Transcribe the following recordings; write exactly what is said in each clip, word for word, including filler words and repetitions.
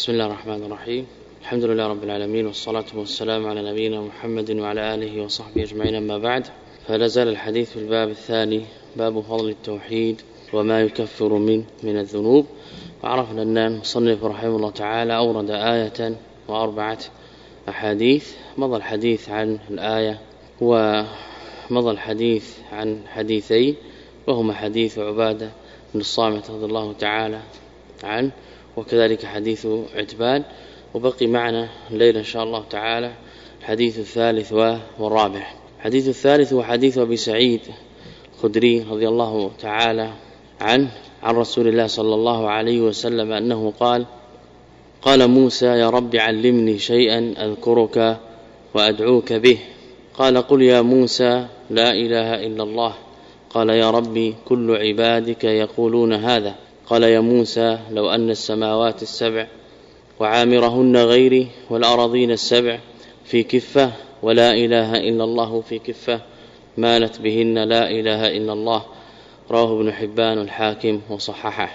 بسم الله الرحمن الرحيم. الحمد لله رب العالمين، والصلاة والسلام على نبينا محمد وعلى آله وصحبه أجمعين. أما بعد، فلا زال الحديث في الباب الثاني، باب فضل التوحيد وما يكفر من من الذنوب. وعرفنا أن المصنف رحمه الله تعالى أورد آية وأربعة أحاديث. مضى الحديث عن الآية ومضى الحديث عن حديثين، وهما حديث عبادة بن الصامت رضي الله تعالى عنه، وكذلك حديث عتبان. وبقي معنا الليلة إن شاء الله تعالى الحديث الثالث والرابع. الحديث الثالث هو حديث أبي سعيد الخدري رضي الله تعالى عنه عن رسول الله صلى الله عليه وسلم أنه قال: قال موسى: يا رب علمني شيئا أذكرك وأدعوك به. قال: قل يا موسى لا إله إلا الله. قال: يا ربي كل عبادك يقولون هذا. قال: يا موسى لو أن السماوات السبع وعامرهن غيري والأراضين السبع في كفة ولا إله إلا الله في كفة مالت بهن لا إله إلا الله. رواه ابن حبان والحاكم وصححه.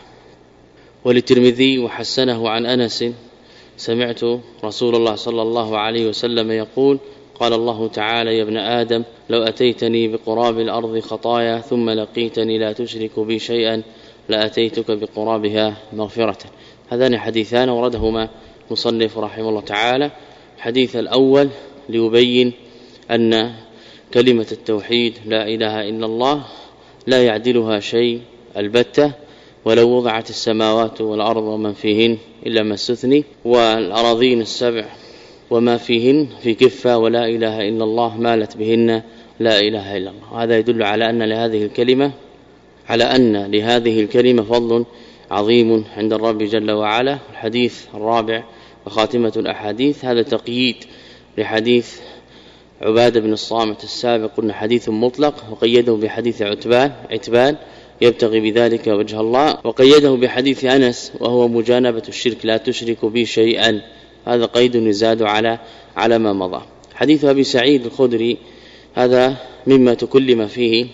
وللترمذي وحسنه عن أنس: سمعت رسول الله صلى الله عليه وسلم يقول: قال الله تعالى: يا ابن آدم لو أتيتني بقراب الأرض خطايا ثم لقيتني لا تشرك بي شيئا لأتيتك بقرابها مغفرة. هذان حديثان وردهما مصنف رحمه الله تعالى. الحديث الأول ليبين أن كلمة التوحيد لا إله إلا الله لا يعدلها شيء البتة، ولو وضعت السماوات والأرض ومن فيهن إلا ما استثني، والأراضين السبع وما فيهن في كفة ولا إله إلا الله مالت بهن لا إله إلا الله. هذا يدل على أن لهذه الكلمة على أن لهذه الكلمة فضل عظيم عند الرب جل وعلا. الحديث الرابع وخاتمة الأحاديث هذا تقييد لحديث عبادة بن الصامت السابق، قلنا حديث مطلق، وقيده بحديث عتبان عتبان يبتغي بذلك وجه الله، وقيده بحديث أنس وهو مجانبة الشرك لا تشرك بي شيئا. هذا قيد يزاد على على ما مضى. حديث أبي سعيد الخدري هذا مما تكلم فيه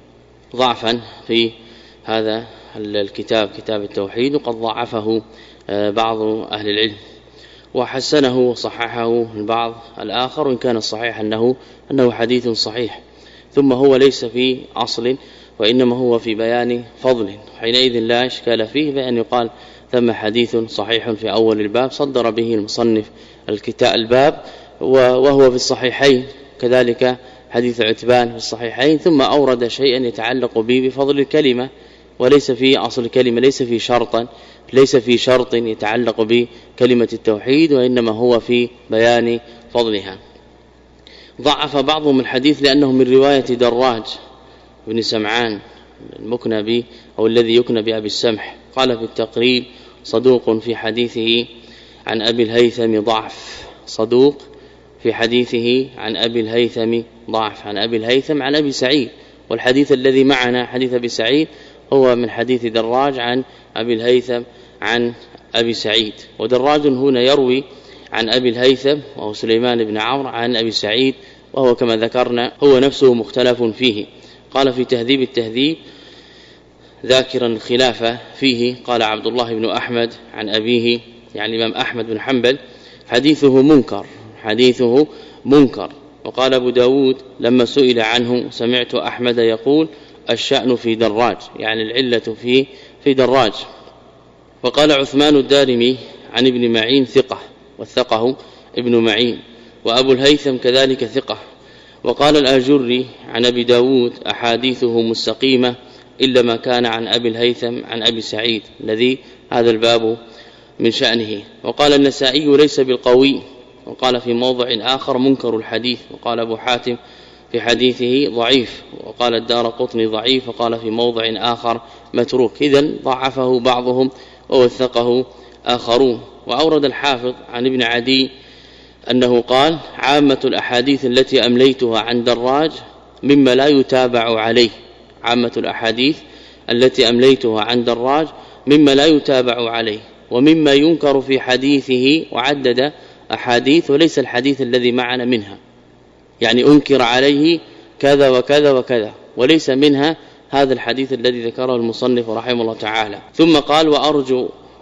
ضعفا في هذا الكتاب كتاب التوحيد، وقد ضعفه بعض أهل العلم وحسنه وصححه البعض الآخر، وإن كان الصحيح أنه أنه حديث صحيح. ثم هو ليس في أصل، وإنما هو في بيان فضل، حينئذ لا إشكال فيه بأن يقال ثم حديث صحيح في أول الباب صدر به المصنف الكتاب الباب، وهو في الصحيحين، كذلك حديث عتبان في الصحيحين، ثم أورد شيئا يتعلق به بفضل الكلمة، وليس في أصل الكلمة، ليس في شرطا ليس في شرط يتعلق بكلمة التوحيد، وإنما هو في بيان فضلها. ضعف بعضهم الحديث لأنه من رواية دراج بن سمعان المكنى به أو الذي يكنى بأبي السمح. قال في التقريب: صدوق في حديثه عن أبي الهيثم ضعف. صدوق في حديثه عن أبي الهيثم ضعف. عن أبي الهيثم عن أبي سعيد، والحديث الذي معنا حديث أبي سعيد هو من حديث دراج عن أبي الهيثم عن أبي سعيد. ودراج هنا يروي عن أبي الهيثم وهو سليمان بن عمرو عن أبي سعيد، وهو كما ذكرنا هو نفسه مختلف فيه. قال في تهذيب التهذيب ذاكرا الخلافة فيه: قال عبد الله بن أحمد عن أبيه، يعني الإمام أحمد بن حنبل: حديثه منكر حديثه منكر. وقال أبو داود لما سئل عنه: سمعت أحمد يقول الشأن في دراج، يعني العلة في في دراج. وقال عثمان الدارمي عن ابن معين ثقة، وثقه ابن معين، وأبو الهيثم كذلك ثقة. وقال الآجري عن أبي داود: أحاديثه مستقيمة إلا ما كان عن أبي الهيثم عن أبي سعيد الذي هذا الباب من شأنه. وقال النسائي: ليس بالقوي. وقال في موضع آخر: منكر الحديث. وقال أبو حاتم في حديثه ضعيف. وقال الدارقطني ضعيف. وقال في موضع آخر متروك. إذن ضعفه بعضهم ووثقه آخرون. وأورد الحافظ عن ابن عدي أنه قال: عامة الأحاديث التي أمليتها عن دراج مما لا يتابع عليه. عامة الأحاديث التي أمليتها عن دراج مما لا يتابع عليه، ومما ينكر في حديثه، وعدد أحاديث وليس الحديث الذي معنا منها، يعني أنكر عليه كذا وكذا وكذا، وليس منها هذا الحديث الذي ذكره المصنف رحمه الله تعالى. ثم قال: وأرجو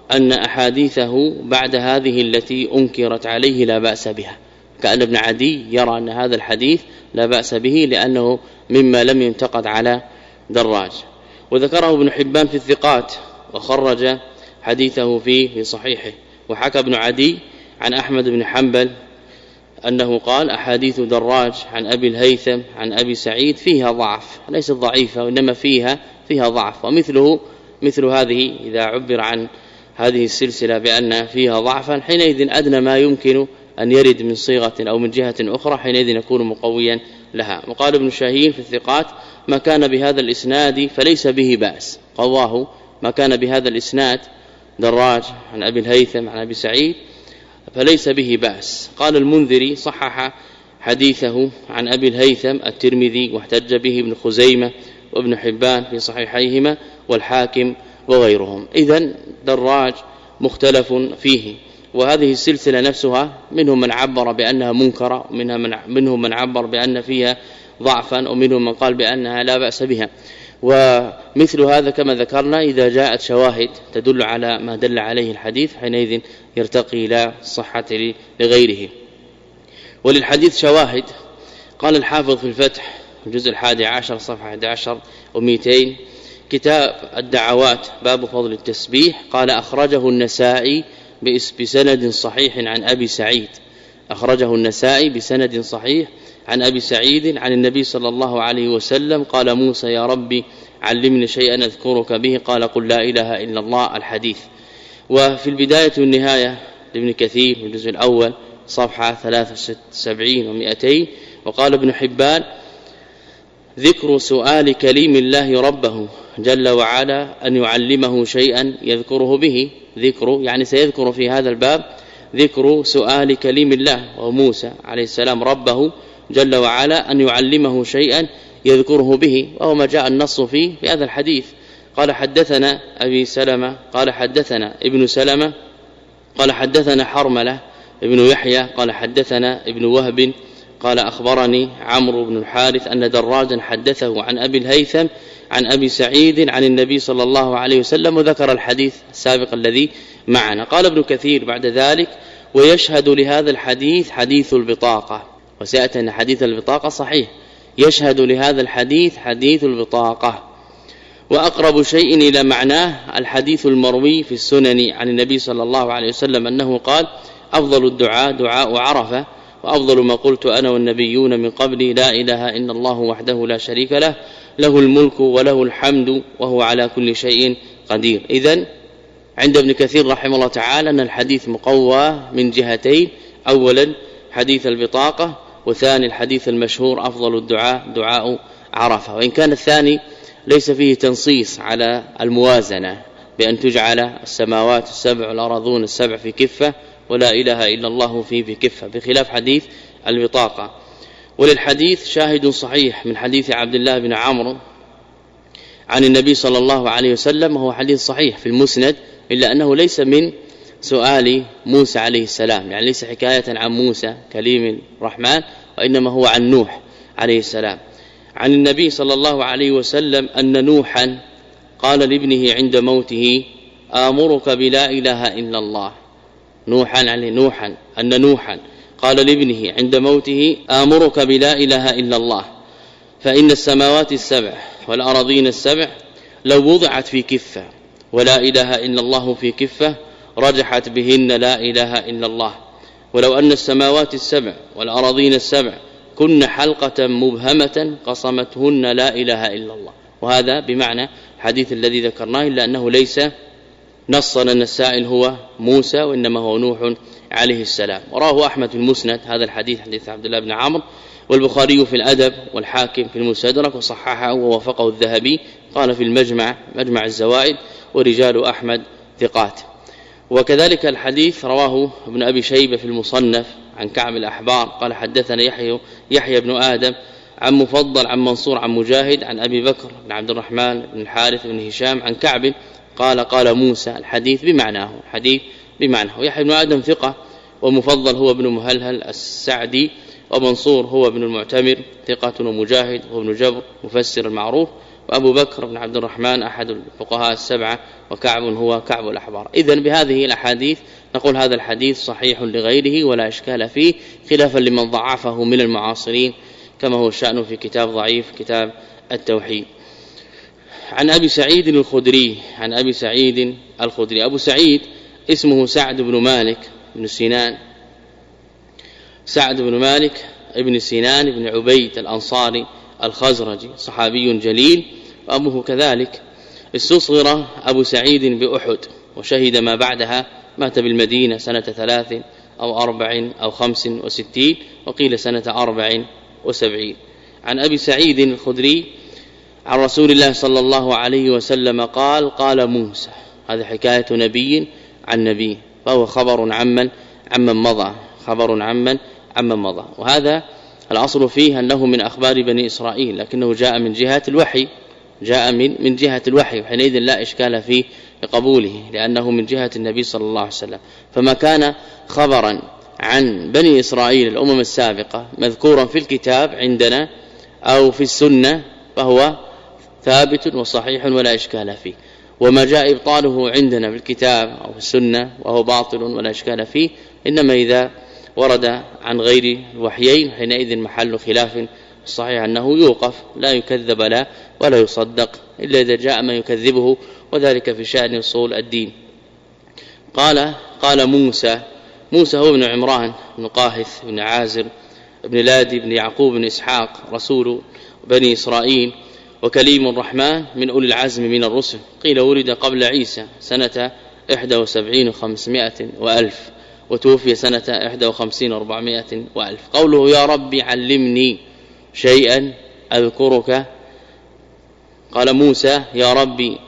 أن أحاديثه بعد هذه التي أنكرت عليه لا بأس بها، كأن ابن عدي يرى أن هذا الحديث لا بأس به لأنه مما لم ينتقد على دراج. وذكره ابن حبان في الثقات وخرج حديثه فيه في صحيحه. وحكى ابن عدي عن أحمد بن حنبل أنه قال أحاديث دراج عن أبي الهيثم عن أبي سعيد فيها ضعف، ليست ضعيفة وإنما فيها فيها ضعف. ومثله مثل هذه إذا عبر عن هذه السلسلة بأن فيها ضعفا حينئذ أدنى ما يمكن أن يرد من صيغة أو من جهة أخرى حينئذ يكون مقويا لها. وقال ابن شاهين في الثقات ما كان بهذا الإسناد فليس به بأس، قواه ما كان بهذا الإسناد دراج عن أبي الهيثم عن أبي سعيد فليس به بأس. قال المنذري صحح حديثه عن أبي الهيثم الترمذي واحتج به ابن خزيمة وابن حبان في صحيحيهما والحاكم وغيرهم. إذن دراج مختلف فيه، وهذه السلسلة نفسها منهم من عبر بأنها منكرة، ومنها من منهم من عبر بأن فيها ضعفا، ومنهم من قال بأنها لا بأس بها. ومثل هذا كما ذكرنا إذا جاءت شواهد تدل على ما دل عليه الحديث حينئذ يرتقي إلى الصحة لغيره. وللحديث شواهد. قال الحافظ في الفتح الجزء الحادي عشر صفحة أحد عشر ومئتين كتاب الدعوات باب فضل التسبيح، قال أخرجه النسائي بسند صحيح عن أبي سعيد، أخرجه النسائي بسند صحيح عن أبي سعيد عن النبي صلى الله عليه وسلم قال موسى يا ربي علمني شيئا أذكرك به، قال قل لا إله إلا الله الحديث. وفي البداية والنهاية لابن كثير في الجزء الأول صفحة ثلاثة وسبعين ومئتين. وقال ابن حبان ذكر سؤال كليم الله ربه جل وعلا أن يعلمه شيئا يذكره به، ذكر يعني سيذكر في هذا الباب ذكر سؤال كليم الله وموسى عليه السلام ربه جل وعلا أن يعلمه شيئا يذكره به، وهو ما جاء النص فيه في هذا الحديث. قال حدثنا أبي سلمة قال حدثنا ابن سلمة قال حدثنا حرملة ابن يحيى قال حدثنا ابن وهب قال أخبرني عمرو بن الحارث أن دراجا حدثه عن أبي الهيثم عن أبي سعيد عن النبي صلى الله عليه وسلم، وذكر الحديث السابق الذي معنا. قال ابن كثير بعد ذلك ويشهد لهذا الحديث حديث البطاقة، وسيأتي أن حديث البطاقة صحيح، يشهد لهذا الحديث حديث البطاقة. وأقرب شيء إلى معناه الحديث المروي في السنن عن النبي صلى الله عليه وسلم أنه قال أفضل الدعاء دعاء عرفة، وأفضل ما قلت أنا والنبيون من قبلي لا إله إلا الله وحده لا شريك له له الملك وله الحمد وهو على كل شيء قدير. إذن عند ابن كثير رحمه الله تعالى أن الحديث مقوى من جهتين، أولا حديث البطاقة، وثاني الحديث المشهور أفضل الدعاء دعاء عرفة، وإن كان الثاني ليس فيه تنصيص على الموازنة بأن تجعل السماوات السبع والأرضون السبع في كفة ولا إله إلا الله فيه في كفة، بخلاف حديث البطاقة. وللحديث شاهد صحيح من حديث عبد الله بن عمرو عن النبي صلى الله عليه وسلم، وهو حديث صحيح في المسند، إلا أنه ليس من سؤال موسى عليه السلام، يعني ليس حكاية عن موسى كليم الرحمن، وإنما هو عن نوح عليه السلام عن النبي صلى الله عليه وسلم أن نوحا قال لابنه عند موته آمرك بلا إله إلا الله. نوحا عليه نوحا أن نوحا قال لابنه عند موته آمرك بلا إله إلا الله، فإن السماوات السبع والأراضين السبع لو وضعت في كفة ولا إله إلا الله في كفة رجحت بهن لا إله إلا الله، ولو أن السماوات السبع والأراضين السبع كن حلقة مبهمة قصمتهن لا إله إلا الله. وهذا بمعنى حديث الذي ذكرناه، إلا أنه ليس نصا أن السائل هو موسى وإنما هو نوح عليه السلام. وراه أحمد في المسند هذا الحديث حديث عبد الله بن عمرو، والبخاري في الأدب، والحاكم في المستدرك، وصححه ووافقه الذهبي قال في المجمع مجمع الزوائد ورجال أحمد ثقات. وكذلك الحديث رواه ابن أبي شيبة في المصنف عن كعب الأحبار قال حدثنا يحيى يحيى بن آدم عن مفضل عن منصور عن مجاهد عن أبي بكر بن عبد الرحمن بن الحارث بن هشام عن كعب قال قال موسى، الحديث بمعناه، حديث بمعناه. يحيى بن آدم ثقة، ومفضل هو ابن مهلهل السعدي، ومنصور هو ابن المعتمر ثقة، ومجاهد هو ابن جبر مفسر المعروف، وأبو بكر بن عبد الرحمن أحد الفقهاء السبعة، وكعب هو كعب الأحبار. إذن بهذه الأحاديث نقول هذا الحديث صحيح لغيره ولا إشكال فيه، خلافا لمن ضعفه من المعاصرين كما هو الشأن في كتاب ضعيف كتاب التوحيد. عن أبي سعيد الخدري عن أبي سعيد الخدري أبو سعيد اسمه سعد بن مالك بن سنان، سعد بن مالك ابن سنان بن عبيد الأنصاري الخزرجي، صحابي جليل، وأبوه كذلك. استصغر أبو سعيد بأحد وشهد ما بعدها، مات بالمدينة سنة ثلاث أو أربع أو خمس وستين، وقيل سنة أربع وسبعين. عن أبي سعيد الخدري عن رسول الله صلى الله عليه وسلم قال: قال موسى. هذا حكاية نبي عن نبي، فهو خبر عمن عمن مضى، خبر عمن عمن مضى. وهذا الأصل فيه أنه من أخبار بني إسرائيل، لكنه جاء من جهة الوحي، جاء من من جهة الوحي، وحينئذ لا إشكال فيه لقبوله لأنه من جهة النبي صلى الله عليه وسلم. فما كان خبرا عن بني إسرائيل الأمم السابقة مذكورا في الكتاب عندنا أو في السنة فهو ثابت وصحيح ولا إشكال فيه، وما جاء إبطاله عندنا في الكتاب أو في السنة وهو باطل ولا إشكال فيه، إنما إذا ورد عن غير الوحيين حينئذ محل خلاف. الصحيح أنه يوقف، لا يكذب لا ولا يصدق إلا إذا جاء ما يكذبه، وذلك في شأن أصول الدين. قال قال موسى. موسى هو ابن عمران بن قاهث بن عازر بن لادي بن يعقوب بن إسحاق، رسول بني إسرائيل وكليم الرحمن من أولي العزم من الرسل. قيل ولد قبل عيسى سنة إحدى وسبعين وخمسمائة وألف، وتوفي سنة إحدى وخمسين وأربعمائة وألف. قوله: يا ربي علمني شيئا أذكرك. قال موسى: يا ربي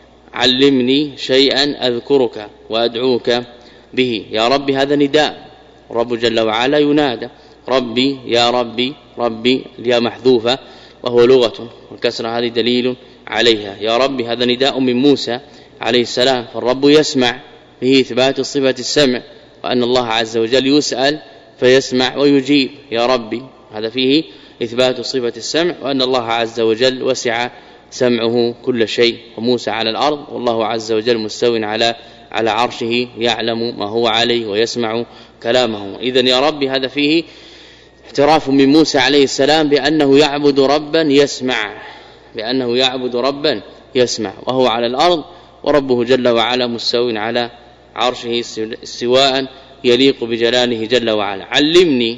علمني شيئا أذكرك وأدعوك به. يا ربي هذا نداء، رب جل وعلا ينادى، ربي يا ربي، ربي الياء محذوفة وهو لغة، والكسرة هذه دليل عليها. يا ربي هذا نداء من موسى عليه السلام، فالرب يسمع، به إثبات صفة السمع، وأن الله عز وجل يسأل فيسمع ويجيب. يا ربي هذا فيه إثبات صفة السمع، وأن الله عز وجل وسع سمعه كل شيء، وموسى على الأرض والله عز وجل مستو على على عرشه يعلم ما هو عليه ويسمع كلامه. إذن يا ربي هذا فيه اعتراف من موسى عليه السلام بأنه يعبد ربا يسمع، بأنه يعبد ربا يسمع وهو على الأرض، وربه جل وعلا مستو على عرشه استواء يليق بجلاله جل وعلا. علمني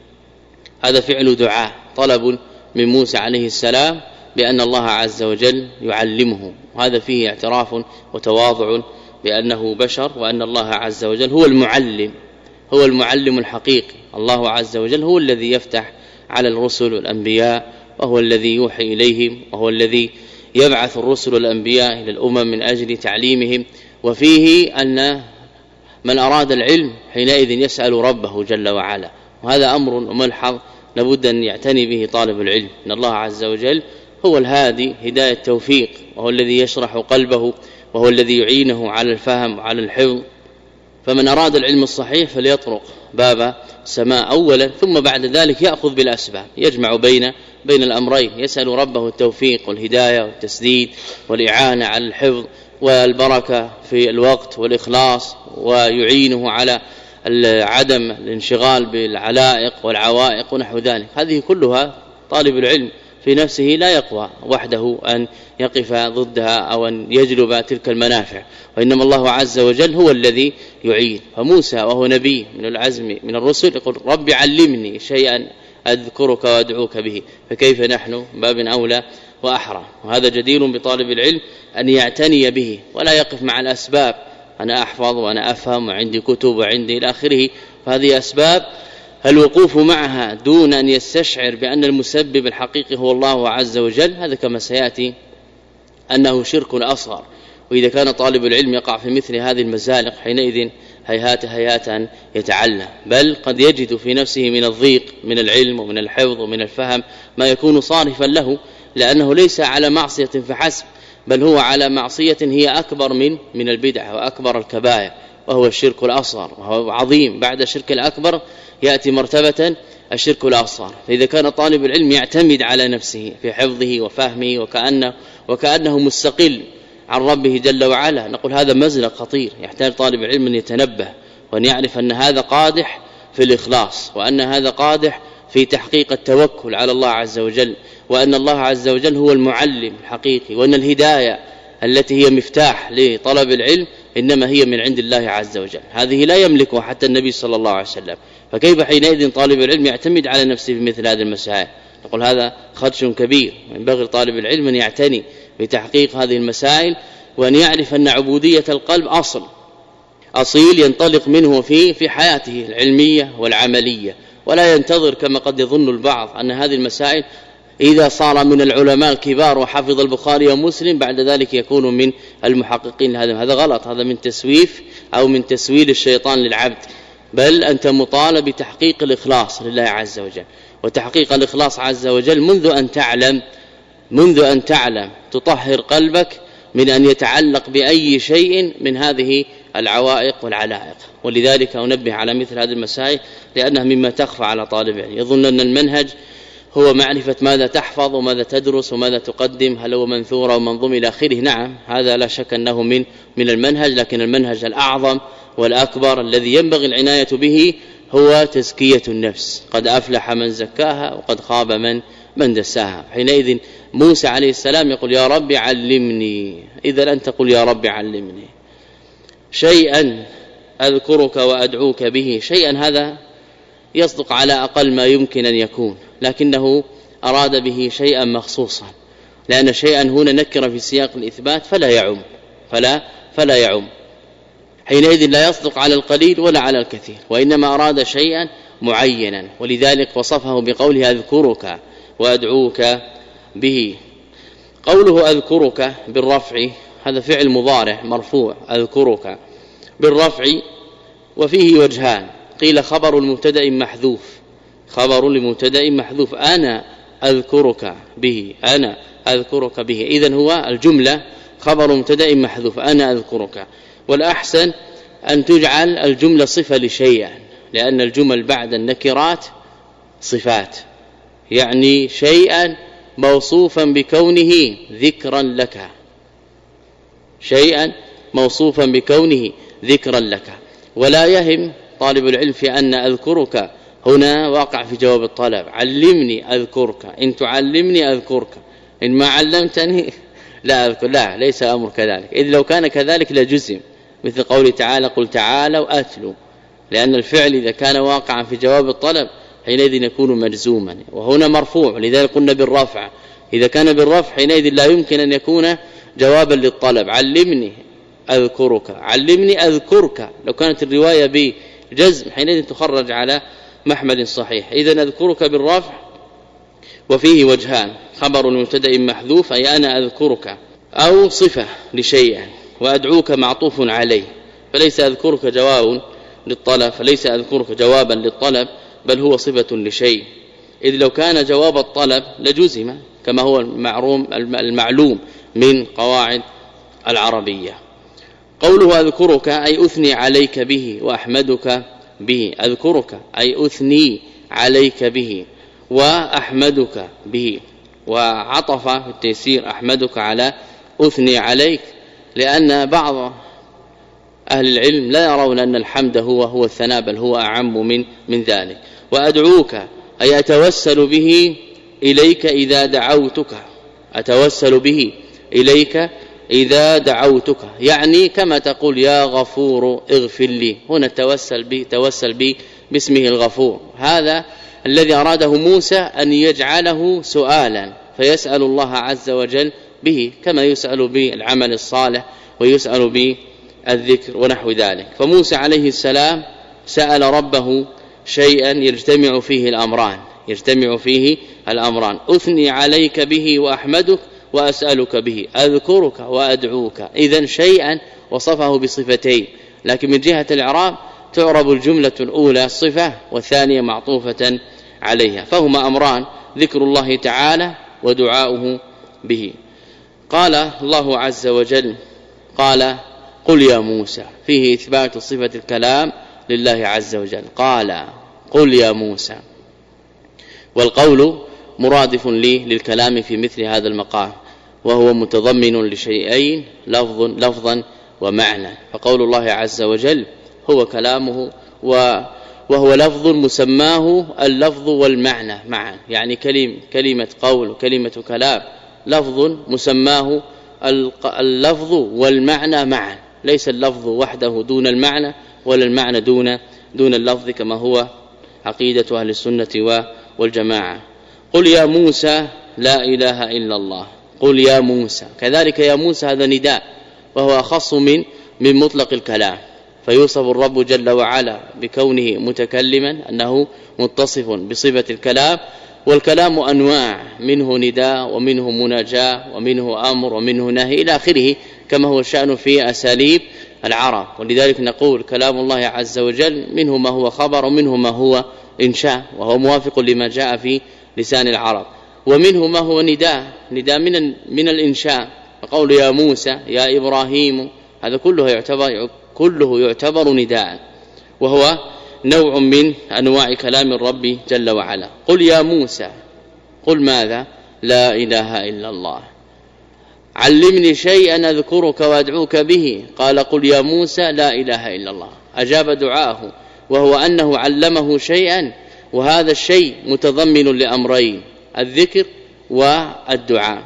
هذا فعل دعاء، طلب من موسى عليه السلام بأن الله عز وجل يعلمه، وهذا فيه اعتراف وتواضع بأنه بشر، وأن الله عز وجل هو المعلم، هو المعلم الحقيقي. الله عز وجل هو الذي يفتح على الرسل والأنبياء، وهو الذي يوحي إليهم، وهو الذي يبعث الرسل والأنبياء إلى الأمم من أجل تعليمهم. وفيه أن من أراد العلم حينئذ يسأل ربه جل وعلا، وهذا أمر ملحظ لابد أن يعتني به طالب العلم. إن الله عز وجل هو الهادي هداية التوفيق، وهو الذي يشرح قلبه، وهو الذي يعينه على الفهم وعلى الحفظ. فمن أراد العلم الصحيح فليطرق باب السماء أولا، ثم بعد ذلك يأخذ بالأسباب، يجمع بين بين الأمرين، يسأل ربه التوفيق والهداية والتسديد والإعانة على الحفظ والبركة في الوقت والإخلاص، ويعينه على عدم الانشغال بالعلائق والعوائق ونحو ذلك. هذه كلها طالب العلم في نفسه لا يقوى وحده أن يقف ضدها أو أن يجلب تلك المنافع، وإنما الله عز وجل هو الذي يعين. فموسى وهو نبي من العزم من الرسل يقول: ربي علمني شيئا أذكرك وأدعوك به، فكيف نحن باب أولى وأحرى. وهذا جدير بطالب العلم أن يعتني به، ولا يقف مع الأسباب، أنا أحفظ وأنا أفهم وعندي كتب وعندي إلى آخره. فهذه أسباب الوقوف معها دون أن يستشعر بأن المسبب الحقيقي هو الله عز وجل، هذا كما سيأتي أنه شرك أصغر. وإذا كان طالب العلم يقع في مثل هذه المزالق حينئذ هيهات هيهات أن يتعلم، بل قد يجد في نفسه من الضيق من العلم ومن الحفظ ومن الفهم ما يكون صارفا له، لأنه ليس على معصية فحسب، بل هو على معصية هي أكبر من من البدع وأكبر الكبائر، وهو الشرك الأصغر، وهو عظيم. بعد الشرك الأكبر يأتي مرتبة الشرك الأصغر. فإذا كان طالب العلم يعتمد على نفسه في حفظه وفهمه، وكأنه وكأنه مستقل عن ربه جل وعلا، نقول هذا مزلق خطير يحتاج طالب العلم أن يتنبه وأن يعرف أن هذا قادح في الإخلاص، وأن هذا قادح في تحقيق التوكل على الله عز وجل، وأن الله عز وجل هو المعلم الحقيقي، وأن الهداية التي هي مفتاح لطلب العلم إنما هي من عند الله عز وجل. هذه لا يملكها حتى النبي صلى الله عليه وسلم، فكيف حينئذ طالب العلم يعتمد على نفسه في مثل هذه المسائل؟ نقول هذا خدش كبير، ينبغي طالب العلم أن يعتني بتحقيق هذه المسائل، وأن يعرف أن عبودية القلب أصل أصيل ينطلق منه في في حياته العلمية والعملية، ولا ينتظر كما قد يظن البعض أن هذه المسائل إذا صار من العلماء الكبار وحفظ البخاري ومسلم بعد ذلك يكون من المحققين. هذا هذا غلط، هذا من تسويف أو من تسويل الشيطان للعبد، بل أنت مطالب بتحقيق الإخلاص لله عز وجل، وتحقيق الإخلاص عز وجل منذ أن تعلم منذ أن تعلم تطهر قلبك من أن يتعلق بأي شيء من هذه العوائق والعلائق. ولذلك أنبه على مثل هذه المسائل لأنها مما تخفى على طالب العلم، يظن أن المنهج هو معرفة ماذا تحفظ وماذا تدرس وماذا تقدم، هل هو منثور أو منظوم إلى آخره. نعم هذا لا شك أنه من من المنهج، لكن المنهج الأعظم والأكبر الذي ينبغي العناية به هو تزكية النفس. قد أفلح من زكاها وقد خاب من من دساها. حينئذ موسى عليه السلام يقول يا رب علمني، إذا أنت قل يا رب علمني شيئا أذكرك وأدعوك به. شيئا هذا يصدق على أقل ما يمكن أن يكون، لكنه أراد به شيئا مخصوصا، لأن شيئا هنا نكر في سياق الإثبات فلا يعم فلا فلا يعم حينئذ لا يصدق على القليل ولا على الكثير، وإنما أراد شيئا معينا، ولذلك وصفه بقوله أذكرك وأدعوك به. قوله أذكرك بالرفع هذا فعل مضارع مرفوع، أذكرك بالرفع وفيه وجهان، قيل خبر المبتدأ محذوف، خبر لمبتدأ محذوف أنا أذكرك به، أنا أذكرك به، إذن هو الجملة خبر مبتدأ محذوف أنا أذكرك. والأحسن أن تجعل الجملة صفة لشيء، لأن الجمل بعد النكرات صفات، يعني شيئا موصوفا بكونه ذكرا لك، شيئا موصوفا بكونه ذكرا لك. ولا يهم طالب العلم في أن أذكرك هنا واقع في جواب الطلب، علمني أذكرك، إن تعلمني أذكرك، إن ما علمتني لا أذكر، لا ليس الأمر كذلك، إذ لو كان كذلك لجزم، مثل قوله تعالى قل تعالوا أتلوا، لأن الفعل إذا كان واقعا في جواب الطلب حينئذ يكون مجزوما، وهنا مرفوع لذلك قلنا بالرفع، إذا كان بالرفع حينئذ لا يمكن أن يكون جوابا للطلب، علمني أذكرك، علمني أذكرك، لو كانت الرواية بجزم حينئذ تخرج على محمل صحيح. إذن أذكرك بالرفع وفيه وجهان، خبر المبتدأ محذوف أي أنا أذكرك أو صفة لشيء، وأدعوك معطوف عليه، فليس أذكرك جواب للطلب، فليس أذكرك جوابا للطلب بل هو صفة لشيء، إذ لو كان جواب الطلب لجزم كما هو المعروم المعلوم من قواعد العربية. قوله أذكرك أي أثني عليك به وأحمدك به، أذكرك أي أثني عليك به وأحمدك به، وعطف في التيسير أحمدك على أثني عليك، لأن بعض أهل العلم لا يرون أن الحمد هو هو الثناء بل هو أعم من من ذلك. وأدعوك أي أتوسل به إليك إذا دعوتك، أتوسل به إليك إذا دعوتك، يعني كما تقول يا غفور اغفر لي، هنا توسل به توسل به باسمه الغفور. هذا الذي أراده موسى أن يجعله سؤالا فيسأل الله عز وجل به، كما يسأل بالعمل الصالح ويسأل بالذكر ونحو ذلك. فموسى عليه السلام سأل ربه شيئا يجتمع فيه الأمران يجتمع فيه الأمران أثني عليك به وأحمدك وأسألك به، أذكرك وأدعوك، إذن شيئا وصفه بصفتين، لكن من جهة الإعراب تعرب الجملة الأولى صفة والثانية معطوفة عليها، فهما أمران، ذكر الله تعالى ودعاؤه به. قال الله عز وجل قال قل يا موسى، فيه إثبات صفة الكلام لله عز وجل، قال قل يا موسى، والقول مرادف لي للكلام في مثل هذا المقام، وهو متضمن لشيئين لفظ لفظا ومعنى. فقول الله عز وجل هو كلامه وهو لفظ مسماه اللفظ والمعنى معا، يعني كلمة كلمة قول وكلمة كلام لفظ مسماه اللفظ والمعنى معا، ليس اللفظ وحده دون المعنى ولا المعنى دون دون اللفظ كما هو عقيدة أهل السنة والجماعة. قل يا موسى لا إله إلا الله، قل يا موسى، كذلك يا موسى هذا نداء وهو أخص من من مطلق الكلام، فيوصف الرب جل وعلا بكونه متكلما أنه متصف بصفة الكلام، والكلام أنواع، منه نداء ومنه مناجاة ومنه أمر ومنه نهي إلى آخره كما هو الشأن في أساليب العرب. ولذلك نقول كلام الله عز وجل منه ما هو خبر ومنه ما هو إنشاء، وهو موافق لما جاء في لسان العرب، ومنه ما هو نداء نداء من من الإنشاء، فقول يا موسى يا إبراهيم هذا كله يعتبر كله يعتبر نداء، وهو نوع من أنواع كلام الرب جل وعلا. قل يا موسى، قل ماذا؟ لا إله إلا الله. علمني شيئا أذكرك وأدعوك به، قال قل يا موسى لا إله إلا الله، أجاب دعاه وهو أنه علمه شيئا، وهذا الشيء متضمن لأمرين الذكر والدعاء.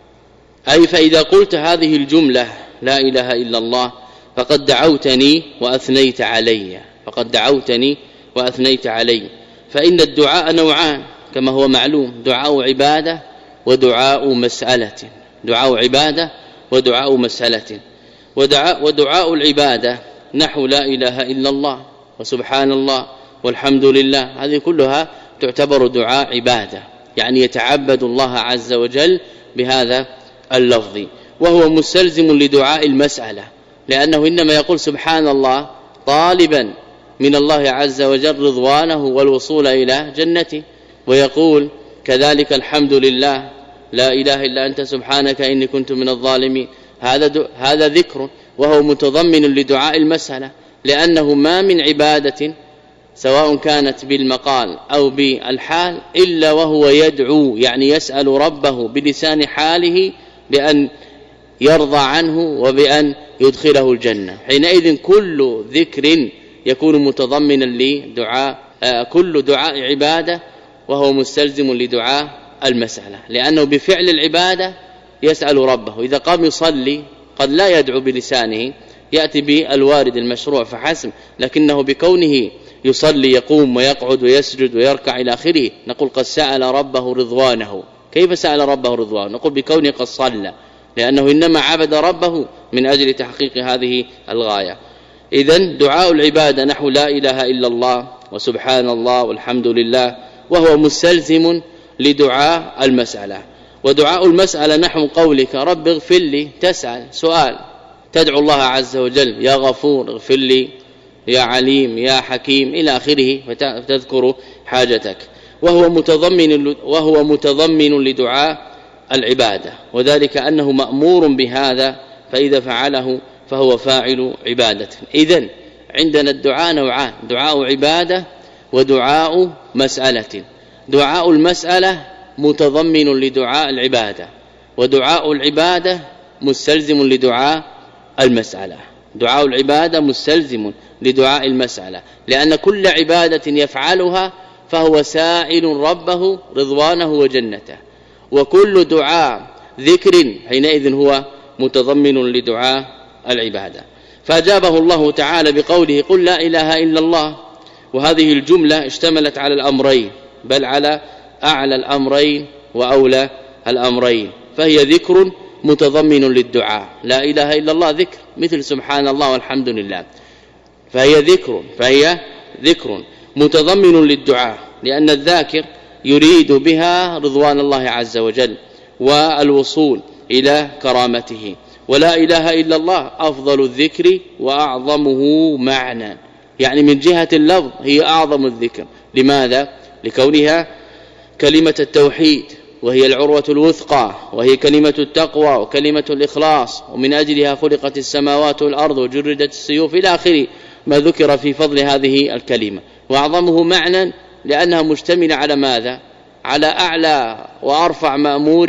أي فإذا قلت هذه الجملة لا إله إلا الله فقد دعوتني وأثنيت علي، فقد دعوتني وأثنيت علي. فإن الدعاء نوعان كما هو معلوم، دعاء عبادة ودعاء مسألة، دعاء عبادة ودعاء مسألة. ودعاء, ودعاء العبادة نحو لا إله إلا الله وسبحان الله والحمد لله، هذه كلها تعتبر دعاء عبادة، يعني يتعبد الله عز وجل بهذا اللفظ، وهو مستلزم لدعاء المسألة، لأنه إنما يقول سبحان الله طالبا من الله عز وجل رضوانه والوصول إلى جنته، ويقول كذلك الحمد لله لا إله إلا أنت سبحانك إني كنت من الظالمين، هذا هذا ذكر وهو متضمن لدعاء المسألة، لأنه ما من عبادة سواء كانت بالمقال أو بالحال إلا وهو يدعو، يعني يسأل ربه بلسان حاله بأن يرضى عنه وبأن يدخله الجنة. حينئذ كل ذكر يكون متضمنا لدعاء، كل دعاء عبادة وهو مستلزم لدعاء المسألة، لأنه بفعل العبادة يسأل ربه. إذا قام يصلي قد لا يدعو بلسانه، يأتي بالوارد المشروع فحسب، لكنه بكونه يصلي يقوم ويقعد ويسجد ويركع إلى آخره نقول قد سأل ربه رضوانه. كيف سأل ربه رضوانه؟ نقول بكونه قد صلى، لأنه إنما عبد ربه من أجل تحقيق هذه الغاية. إذن دعاء العبادة نحو لا إله إلا الله وسبحان الله والحمد لله، وهو مستلزم لدعاء المسألة. ودعاء المسألة نحو قولك رب اغفر لي، تسأل سؤال، تدعو الله عز وجل يا غفور اغفر لي، يا عليم يا حكيم إلى آخره، فتذكر حاجتك، وهو متضمن وهو متضمن لدعاء العبادة، وذلك أنه مأمور بهذا، فإذا فعله فهو فاعل عبادة. إذن عندنا الدعاء نوعان، دعاء عبادة ودعاء مسألة. دعاء المسألة متضمن لدعاء العبادة، ودعاء العبادة مستلزم لدعاء المسألة. دعاء العبادة مستلزم لدعاء المسألة، لأن كل عبادة يفعلها فهو سائل ربه رضوانه وجنته، وكل دعاء ذكر حينئذ هو متضمن لدعاء العبادة. فأجابه الله تعالى بقوله قل لا إله إلا الله، وهذه الجملة اشتملت على الأمرين، بل على أعلى الأمرين وأولى الأمرين، فهي ذكر متضمن للدعاء. لا إله إلا الله ذكر مثل سبحان الله والحمد لله، فهي ذكر فهي ذكر متضمن للدعاء، لأن الذاكر يريد بها رضوان الله عز وجل والوصول إلى كرامته. ولا إله إلا الله أفضل الذكر وأعظمه معنى، يعني من جهة اللفظ هي أعظم الذكر. لماذا؟ لكونها كلمة التوحيد، وهي العروة الوثقى، وهي كلمة التقوى وكلمة الإخلاص، ومن أجلها خلقت السماوات والأرض وجردت السيوف إلى آخر ما ذكر في فضل هذه الكلمة. وأعظمه معنى لأنها مشتملة على ماذا؟ على أعلى وأرفع مأمور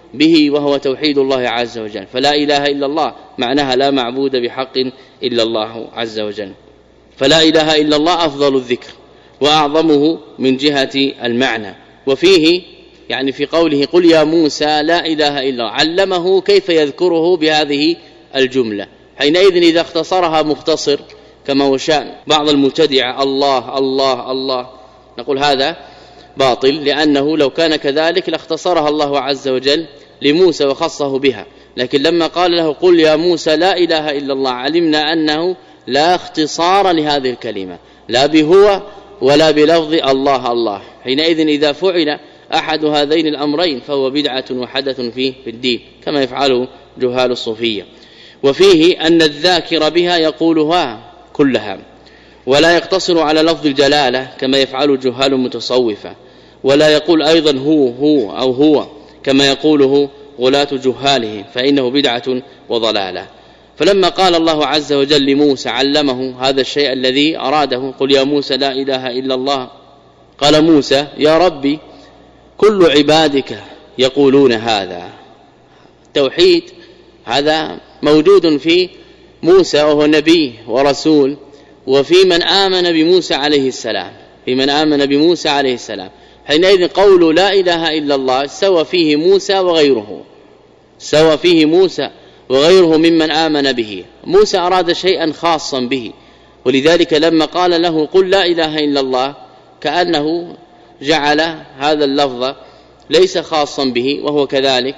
به وهو توحيد الله عز وجل. فلا إله إلا الله معناها لا معبود بحق إلا الله عز وجل. فلا إله إلا الله أفضل الذكر وأعظمه من جهة المعنى. وفيه يعني في قوله قل يا موسى لا إله إلا الله علمه كيف يذكره بهذه الجملة. حينئذ إذا اختصرها مختصر كما هو شأن بعض المبتدعة الله الله الله نقول هذا باطل، لأنه لو كان كذلك لاختصرها الله عز وجل لموسى وخصه بها. لكن لما قال له قل يا موسى لا إله إلا الله علمنا أنه لا اختصار لهذه الكلمة لا بهو ولا بلفظ الله الله. حينئذ إذا فعل أحد هذين الأمرين فهو بدعة وحدث فيه في الدين كما يفعله جهال الصوفية. وفيه أن الذاكر بها يقولها كلها ولا يقتصر على لفظ الجلالة كما يفعل جهال المتصوفة، ولا يقول أيضا هو هو أو هو كما يقوله غلاة جهاله، فإنه بدعة وضلالة. فلما قال الله عز وجل لموسى علمه هذا الشيء الذي أراده قل يا موسى لا إله إلا الله، قال موسى يا ربي كل عبادك يقولون هذا. التوحيد هذا موجود في موسى وهو نبي ورسول، وفي من آمن بموسى عليه السلام في من آمن بموسى عليه السلام. حينئذ قول لا إله إلا الله سوى فيه موسى وغيره سوى فيه موسى وغيره ممن آمن به. موسى أراد شيئا خاصا به، ولذلك لما قال له قل لا إله إلا الله كأنه جعل هذا اللفظ ليس خاصا به وهو كذلك،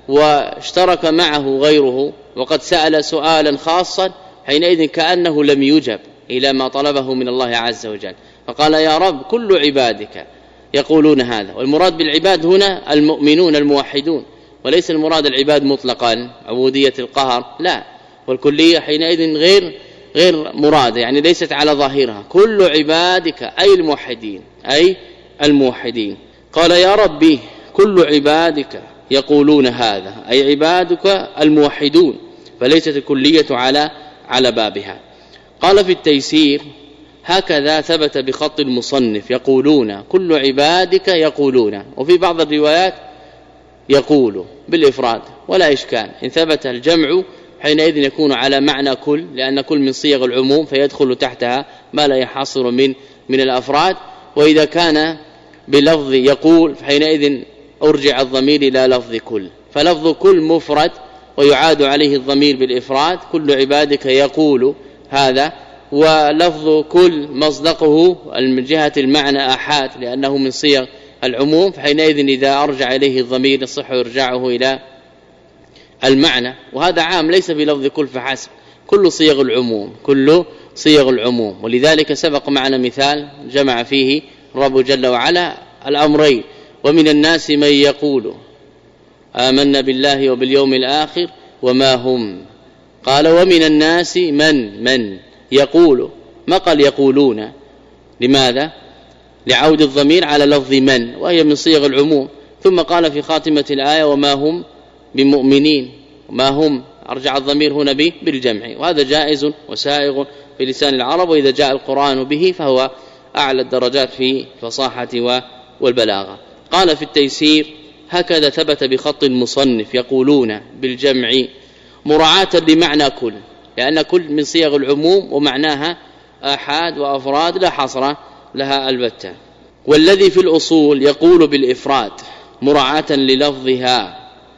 واشترك معه غيره وقد سأل سؤالا خاصا، حينئذ كأنه لم يجب إلى ما طلبه من الله عز وجل. فقال يا رب كل عبادك يقولون هذا. والمراد بالعباد هنا المؤمنون الموحدون، وليس المراد العباد مطلقا عبودية القهر، لا، والكلية حينئذ غير غير مراد، يعني ليست على ظاهرها. كل عبادك أي الموحدين أي الموحدين. قال يا ربي كل عبادك يقولون هذا أي عبادك الموحدون، فليست الكلية على على بابها. قال في التيسير هكذا ثبت بخط المصنف يقولون كل عبادك يقولون، وفي بعض الروايات يقول بالإفراد ولا إشكال. إن ثبت الجمع حينئذ يكون على معنى كل، لأن كل من صيغ العموم فيدخل تحتها ما لا يحصر من من الأفراد. وإذا كان بلفظ يقول حينئذ أرجع الضمير إلى لفظ كل، فلفظ كل مفرد ويعاد عليه الضمير بالإفراد كل عبادك يقول هذا، ولفظ كل مصدقه من جهة المعنى أحاد لأنه من صيغ العموم، فحينئذ إذا أرجع إليه الضمير يصح يرجعه إلى المعنى. وهذا عام ليس بلفظ كل فحسب، كل صيغ العموم كل صيغ العموم. ولذلك سبق معنا مثال جمع فيه رب جل وعلا الأمرين ومن الناس من يقول آمنا بالله وباليوم الآخر وما هم، قال ومن الناس من من يقول، ما قال يقولون. لماذا؟ لعود الضمير على لفظ من وهي من صيغ العموم. ثم قال في خاتمة الآية وما هم بمؤمنين، ما هم أرجع الضمير هنا به بالجمع، وهذا جائز وسائغ في لسان العرب، وإذا جاء القرآن به فهو أعلى الدرجات في فصاحة والبلاغة. قال في التيسير هكذا ثبت بخط المصنف يقولون بالجمع مراعاة لمعنى كل، لأن كل من صيغ العموم ومعناها آحاد وأفراد لا حصر لها البتة. والذي في الأصول يقول بالإفراد مراعاة للفظها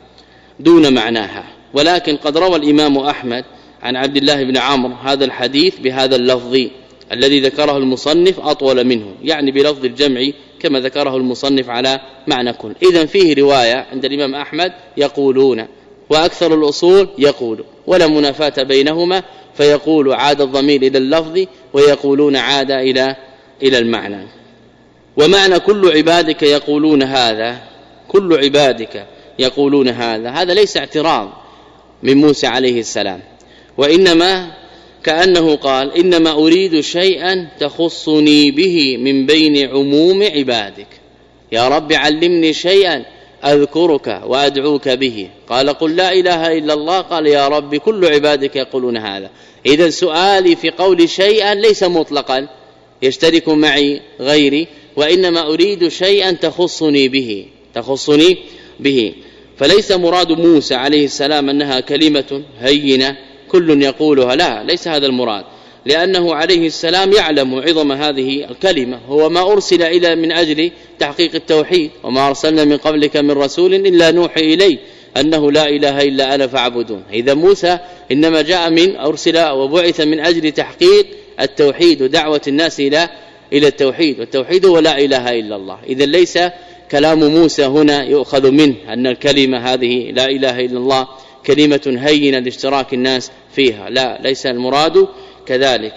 دون معناها، ولكن قد روى الإمام أحمد عن عبد الله بن عمرو هذا الحديث بهذا اللفظ الذي ذكره المصنف أطول منه، يعني بلفظ الجمع كما ذكره المصنف على معنى كل. إذن فيه رواية عند الإمام أحمد يقولون، وأكثر الأصول يقول، ولا منافاة بينهما، فيقول عاد الضمير إلى اللفظ ويقولون عاد إلى إلى المعنى. ومعنى كل عبادك يقولون هذا، كل عبادك يقولون هذا، هذا ليس اعتراض من موسى عليه السلام، وإنما كأنه قال إنما أريد شيئا تخصني به من بين عموم عبادك، يا رب علمني شيئا أذكرك وأدعوك به. قال قل لا إله إلا الله، قال يا رب كل عبادك يقولون هذا. إذن سؤالي في قول شيئا ليس مطلقا يشترك معي غيري، وإنما أريد شيئا تخصني به تخصني به فليس مراد موسى عليه السلام أنها كلمة هينة كل يقولها، لا، ليس هذا المراد، لأنه عليه السلام يعلم عظم هذه الكلمة، هو ما أرسل إلى من أجل تحقيق التوحيد، وما أرسلنا من قبلك من رسول إلا نوحي إليه أنه لا إله إلا أنا فاعبدون. إذا موسى إنما جاء من أرسل وبعث من أجل تحقيق التوحيد ودعوة الناس إلى إلى التوحيد، والتوحيد هو لا إله إلا الله. إذا ليس كلام موسى هنا يؤخذ منه أن الكلمة هذه لا إله إلا الله كلمة هينة لاشتراك الناس فيها، لا، ليس المراد كذلك،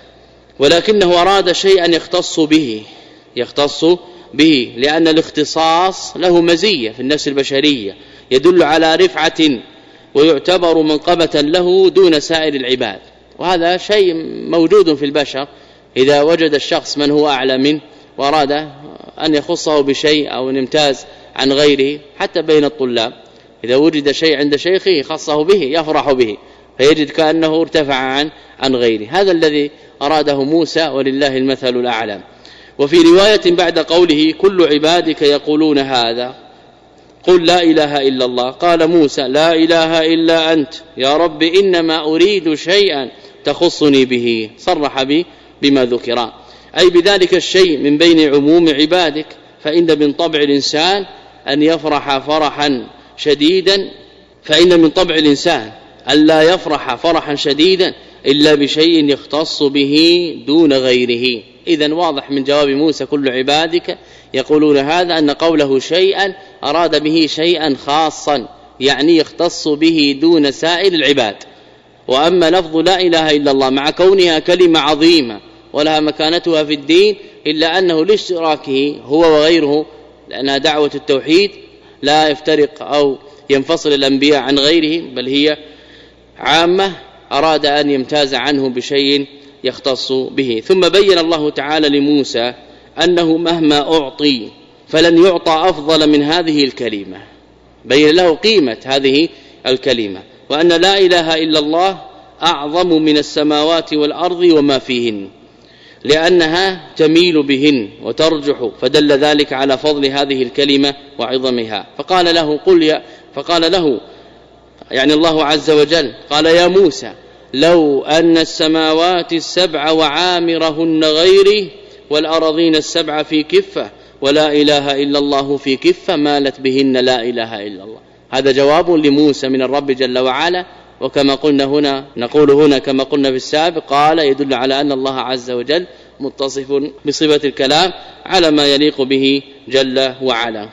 ولكنه أراد شيئا يختص به يختص به لأن الاختصاص له مزية في النفس البشرية يدل على رفعة ويعتبر منقبة له دون سائر العباد، وهذا شيء موجود في البشر. إذا وجد الشخص من هو أعلى منه وأراد أن يخصه بشيء أو أن يمتاز عن غيره، حتى بين الطلاب إذا وجد شيء عند شيخه خصه به يفرح به فيجد كأنه ارتفع عن عن غيره. هذا الذي أراده موسى ولله المثل الأعلى. وفي رواية بعد قوله كل عبادك يقولون هذا قل لا إله إلا الله، قال موسى لا إله إلا أنت يا رب إنما أريد شيئا تخصني به، صرح به بما ذكر، أي بذلك الشيء من بين عموم عبادك، فإن من طبع الإنسان أن يفرح فرحا شديدا فإن من طبع الإنسان ألا يفرح فرحا شديدا إلا بشيء يختص به دون غيره. إذن واضح من جواب موسى كل عبادك يقولون هذا أن قوله شيئا أراد به شيئا خاصا، يعني يختص به دون سائر العباد. وأما لفظ لا إله إلا الله مع كونها كلمة عظيمة ولها مكانتها في الدين، إلا أنه لاشتراكه هو وغيره، لأنها دعوة التوحيد لا يفترق أو ينفصل الأنبياء عن غيرهم، بل هي عامة، أراد أن يمتاز عنه بشيء يختص به. ثم بين الله تعالى لموسى أنه مهما أعطي فلن يعطى أفضل من هذه الكلمة، بين له قيمة هذه الكلمة، وأن لا إله إلا الله أعظم من السماوات والأرض وما فيهن، لأنها تميل بهن وترجح، فدل ذلك على فضل هذه الكلمة وعظمها. فقال له قل يا فقال له يعني الله عز وجل قال يا موسى لو أن السماوات السبع وعامرهن غيري والأراضين السبع في كفة ولا إله إلا الله في كفة مالت بهن لا إله إلا الله. هذا جواب لموسى من الرب جل وعلا، وكما قلنا هنا نقول هنا كما قلنا في السابق، قال يدل على أن الله عز وجل متصف بصفة الكلام على ما يليق به جل وعلا.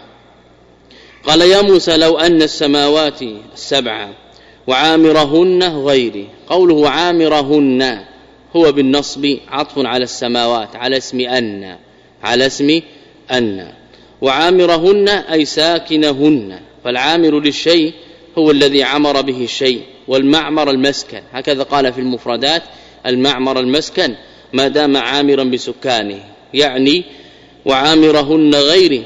قال يا موسى لو أن السماوات السبع وعامرهن غيري، قوله عامرهن هو بالنصب عطف على السماوات على اسم أن على اسم أن وعامرهن أي ساكنهن، فالعامر للشيء هو الذي عمر به الشيء، والمعمر المسكن، هكذا قال في المفردات المعمر المسكن ما دام عامرا بسكانه، يعني وعامرهن غيري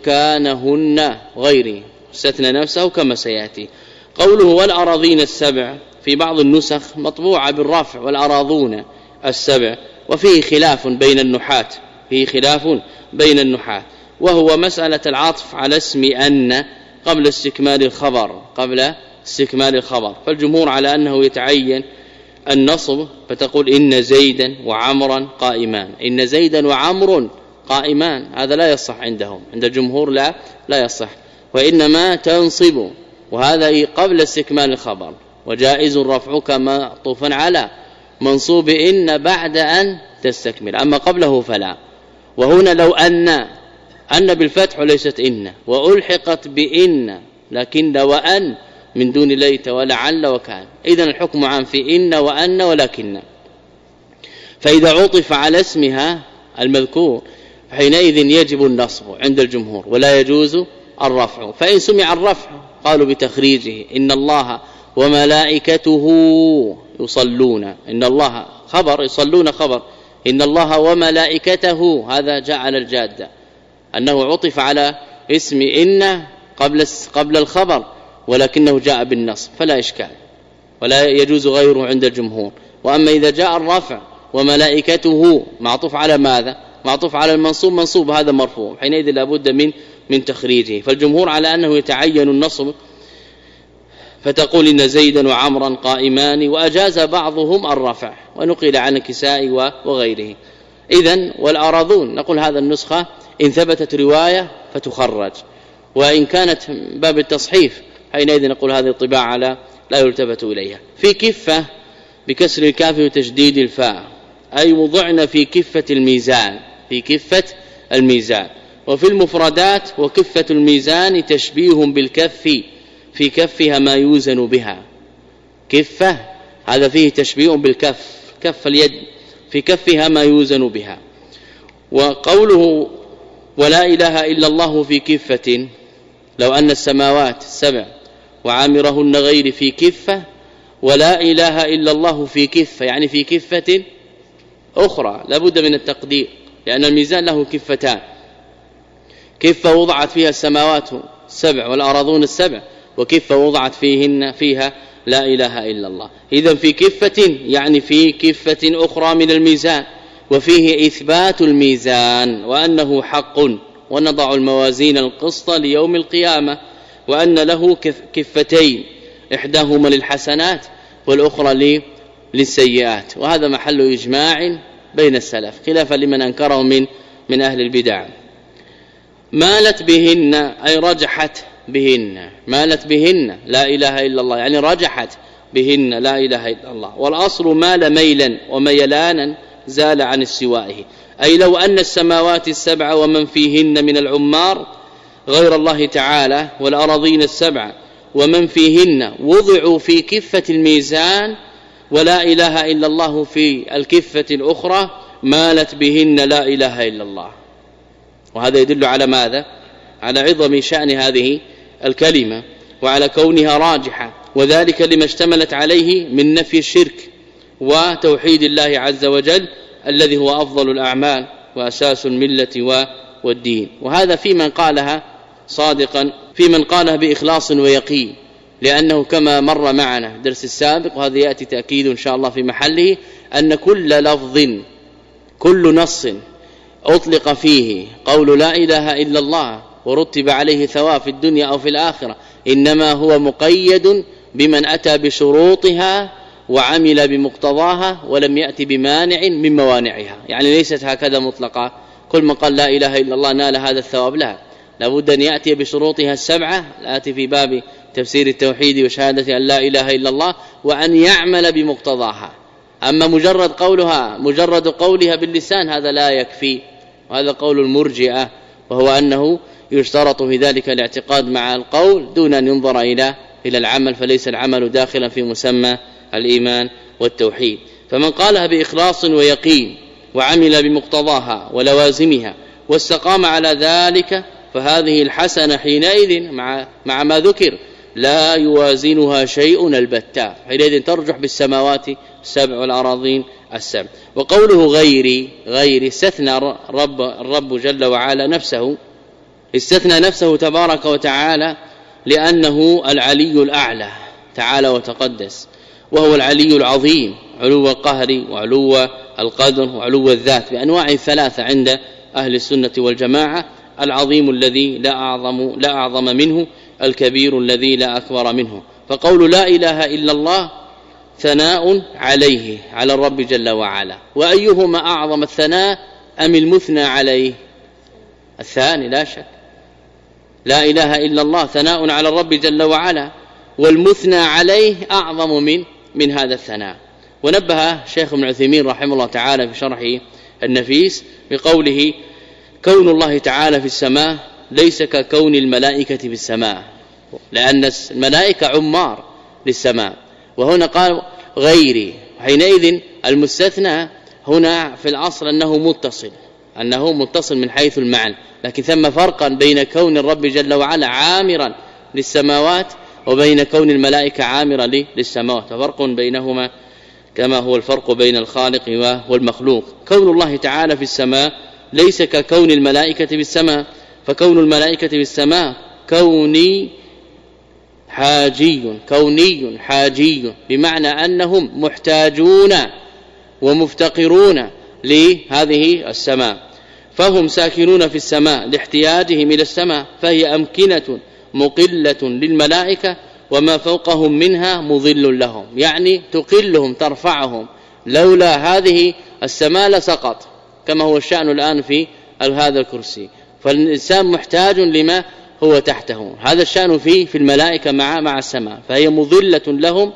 سكانهن غيري، استثنى نفسه كما سيأتي. قوله والأراضين السبع في بعض النسخ مطبوعة بالرفع والأراضون السبع، وفيه خلاف بين النحاة فيه خلاف بين النحاة وهو مسألة العطف على اسم أن قبل استكمال الخبر قبل استكمال الخبر فالجمهور على أنه يتعين النصب، فتقول إن زيدا وعمرا قائمان، إن زيدا وعمر قائمان، هذا لا يصح عندهم، عند الجمهور لا لا يصح، وإنما تنصب، وهذا قبل استكمال الخبر، وجائز رفعك معطوفا على منصوب إن بعد أن تستكمل، أما قبله فلا. وهنا لو أن أن بالفتح وليست إن، وألحقت بإن لكن وأن من دون ليت ولعل وكان، إذن الحكم عام في إن وأن ولكن. فإذا عطف على اسمها المذكور حينئذ يجب النصب عند الجمهور ولا يجوز الرفع. فإن سمع الرفع قالوا بتخريجه إن الله وملائكته يصلون، إن الله خبر يصلون خبر، إن الله وملائكته هذا جاء على الجادة أنه عطف على اسم إن قبل قبل الخبر ولكنه جاء بالنصب فلا إشكال ولا يجوز غيره عند الجمهور. وأما إذا جاء الرفع وملائكته معطوف على ماذا؟ معطوف على المنصوب، منصوب هذا مرفوع، حينئذ لابد من من تخريجه. فالجمهور على أنه يتعين النصب فتقول إن زيدا وعمرا قائمان، وأجاز بعضهم الرفع ونقل عن الكسائي وغيره. إذن والأراضون نقول هذا النسخة إن ثبتت رواية فتخرج، وإن كانت باب التصحيف حينئذ نقول هذه الطباعة لا, لا يلتفت إليها. في كفة بكسر الكاف وتشديد الفاء، أي وضعنا في كفة الميزان، في كفة الميزان. وفي المفردات وكفة الميزان تشبيه بالكف، في كفها ما يوزن بها، كفة هذا فيه تشبيه بالكف، كف اليد في كفها ما يوزن بها. وقوله ولا إله إلا الله في كفة، لو أن السماوات السبع وعامرهن غير في كفة، ولا إله إلا الله في كفة يعني في كفة أخرى، لابد من التقدير لأن الميزان له كفتان، كفة وضعت فيها السماوات السبع والأراضون السبع، وكفة وضعت فيهن فيها لا إله إلا الله. إذن في كفة يعني في كفة أخرى من الميزان، وفيه إثبات الميزان وأنه حق، ونضع الموازين القسط ليوم القيامة، وأن له كفتين إحداهما للحسنات والأخرى للسيئات، وهذا محل إجماع بين السلف خلافا لمن أنكره من من أهل البدع. مالت بهن أي رجحت بهن، مالت بهن لا إله إلا الله يعني رجحت بهن لا إله إلا الله. والأصل مال ميلا وميلانا زال عن استوائه، أي لو أن السماوات السبع ومن فيهن من العمار غير الله تعالى والأراضين السبع ومن فيهن وضعوا في كفة الميزان ولا إله إلا الله في الكفة الأخرى، مالت بهن لا إله إلا الله. وهذا يدل على ماذا؟ على عظم شأن هذه الكلمة وعلى كونها راجحة، وذلك لما اشتملت عليه من نفي الشرك وتوحيد الله عز وجل الذي هو أفضل الأعمال وأساس الملة والدين. وهذا في من قالها صادقا، في من قالها بإخلاص ويقين، لأنه كما مر معنا درس السابق وهذا يأتي تأكيد إن شاء الله في محله، أن كل لفظ كل نص أطلق فيه قول لا إله إلا الله ورتب عليه ثواب في الدنيا أو في الآخرة إنما هو مقيد بمن أتى بشروطها وعمل بمقتضاها ولم يأتي بمانع من موانعها، يعني ليست هكذا مطلقة كل من قال لا إله إلا الله نال هذا الثواب، لا، لابد أن يأتي بشروطها السبعة الآتي في باب تفسير التوحيد وشهادة أن لا إله إلا الله، وأن يعمل بمقتضاها. أما مجرد قولها مجرد قولها باللسان هذا لا يكفي، وهذا قول المرجئة، وهو أنه يشترط في ذلك الاعتقاد مع القول دون أن ينظر إلى إلى العمل، فليس العمل داخلا في مسمى الإيمان والتوحيد. فمن قالها بإخلاص ويقين وعمل بمقتضاها ولوازمها واستقام على ذلك فهذه الحسنة حينئذ مع مع ما ذكر لا يوازنها شيء البتة، حينئذ ترجح بالسماوات السبع والأراضين السبع. وقوله غيري غيري استثنى رب الرب جل وعلا نفسه، استثنى نفسه تبارك وتعالى لأنه العلي الأعلى تعالى وتقدس، وهو العلي العظيم علو القهر وعلو القدر وعلو الذات بأنواع ثلاثة عند أهل السنة والجماعة، العظيم الذي لا أعظم لا أعظم منه، الكبير الذي لا أكبر منه. فقول لا إله إلا الله ثناء عليه على الرب جل وعلا، وأيهما أعظم الثناء أم المثنى عليه؟ الثاني لا شك، لا إله إلا الله ثناء على الرب جل وعلا، والمثنى عليه أعظم من من هذا الثناء. ونبه شيخ ابن عثيمين رحمه الله تعالى في شرحه النفيس بقوله كون الله تعالى في السماء ليس ككون الملائكة في السماء، لأن الملائكة عمار للسماء، وهنا قال غيري، حينئذ المستثنى هنا في الأصل أنه متصل أنه متصل من حيث المعنى، لكن ثم فرقا بين كون الرب جل وعلا عامرا للسماوات وبين كون الملائكة عامرة للسماوات، ففرق بينهما كما هو الفرق بين الخالق والمخلوق. كون الله تعالى في السماء ليس ككون الملائكة في السماء، فكون الملائكة في السماء كوني حاجي كوني حاجي بمعنى أنهم محتاجون ومفتقرون لهذه السماء، فهم ساكنون في السماء لاحتياجهم إلى السماء، فهي أمكنة مقلة للملائكة وما فوقهم منها مضل لهم، يعني تقلهم ترفعهم، لولا هذه السماء لسقط كما هو الشأن الآن في هذا الكرسي، فالإنسان محتاج لما هو تحته. هذا الشأن فيه في الملائكة مع مع السماء، فهي مضلة لهم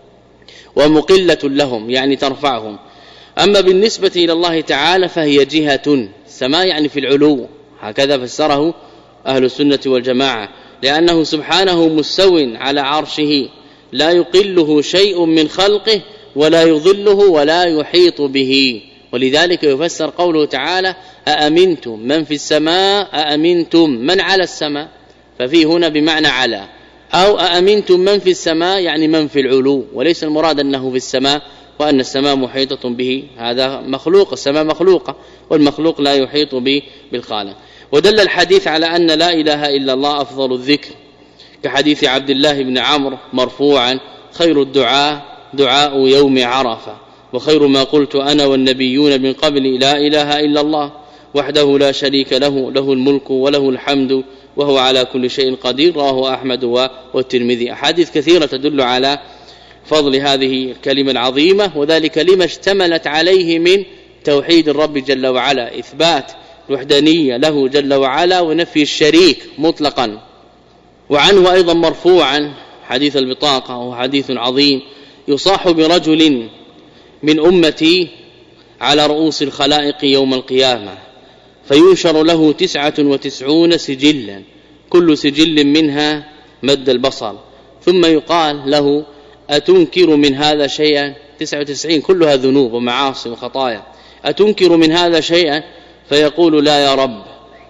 ومقلة لهم، يعني ترفعهم. أما بالنسبة إلى الله تعالى فهي جهة، السماء يعني في العلو، هكذا فسره أهل السنة والجماعة، لأنه سبحانه مستو على عرشه لا يقله شيء من خلقه ولا يضله ولا يحيط به. ولذلك يفسر قوله تعالى أأمنتم من في السماء أأمنتم من على السماء، ففيه هنا بمعنى على، أو أأمنتم من في السماء يعني من في العلو، وليس المراد أنه في السماء وأن السماء محيطة به، هذا مخلوق، السماء مخلوقة والمخلوق لا يحيط به بالخالق. ودل الحديث على أن لا إله إلا الله أفضل الذكر، كحديث عبد الله بن عمرو مرفوعا خير الدعاء دعاء يوم عرفة، وخير ما قلت أنا والنبيون من قبل لا إله إلا الله وحده لا شريك له له الملك وله الحمد وهو على كل شيء قدير، رواه أحمد والترمذي. أحاديث كثيرة تدل على فضل هذه الكلمة العظيمة، وذلك لما اشتملت عليه من توحيد الرب جل وعلا، إثبات الوحدانية له جل وعلا ونفي الشريك مطلقا. وعنه أيضا مرفوعا حديث البطاقة، وهو حديث عظيم، يصاح برجل من أمتي على رؤوس الخلائق يوم القيامة فينشر له تسعة وتسعون سجلا كل سجل منها مد البصر، ثم يقال له أتنكر من هذا شيئا، تسعة وتسعين كلها ذنوب ومعاصي وخطايا، أتنكر من هذا شيئا؟ فيقول لا يا رب،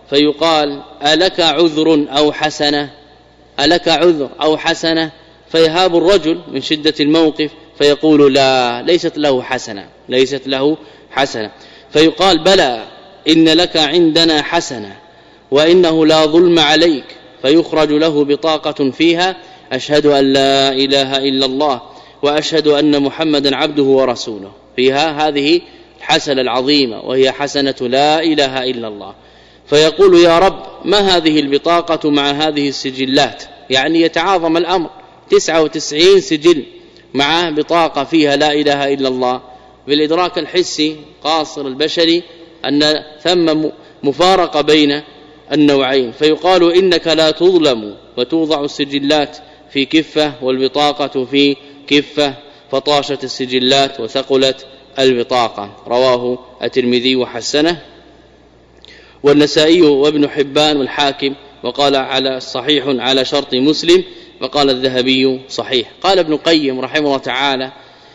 فيقال ألك عذر أو حسنة، ألك عذر أو حسنة؟ فيهاب الرجل من شدة الموقف فيقول لا، ليست له حسنة، ليست له حسنة. فيقال بلى إن لك عندنا حسنة وإنه لا ظلم عليك، فيخرج له بطاقة فيها أشهد أن لا إله إلا الله وأشهد أن محمدا عبده ورسوله، فيها هذه الحسنة العظيمة وهي حسنة لا إله إلا الله. فيقول يا رب ما هذه البطاقة مع هذه السجلات؟ يعني يتعاظم الأمر، تسعة وتسعين سجل مع بطاقة فيها لا إله إلا الله. بالإدراك الحسي قاصر البشري أن ثم مفارقة بين النوعين، فيقال إنك لا تظلم، وتوضع السجلات في كفة والبطاقة في كفة، فطاشت السجلات وثقلت البطاقة، رواه الترمذي وحسنه والنسائي وابن حبان والحاكم، وقال على صحيح على شرط مسلم، وقال الذهبي صحيح. قال ابن القيم رحمه الله تعالى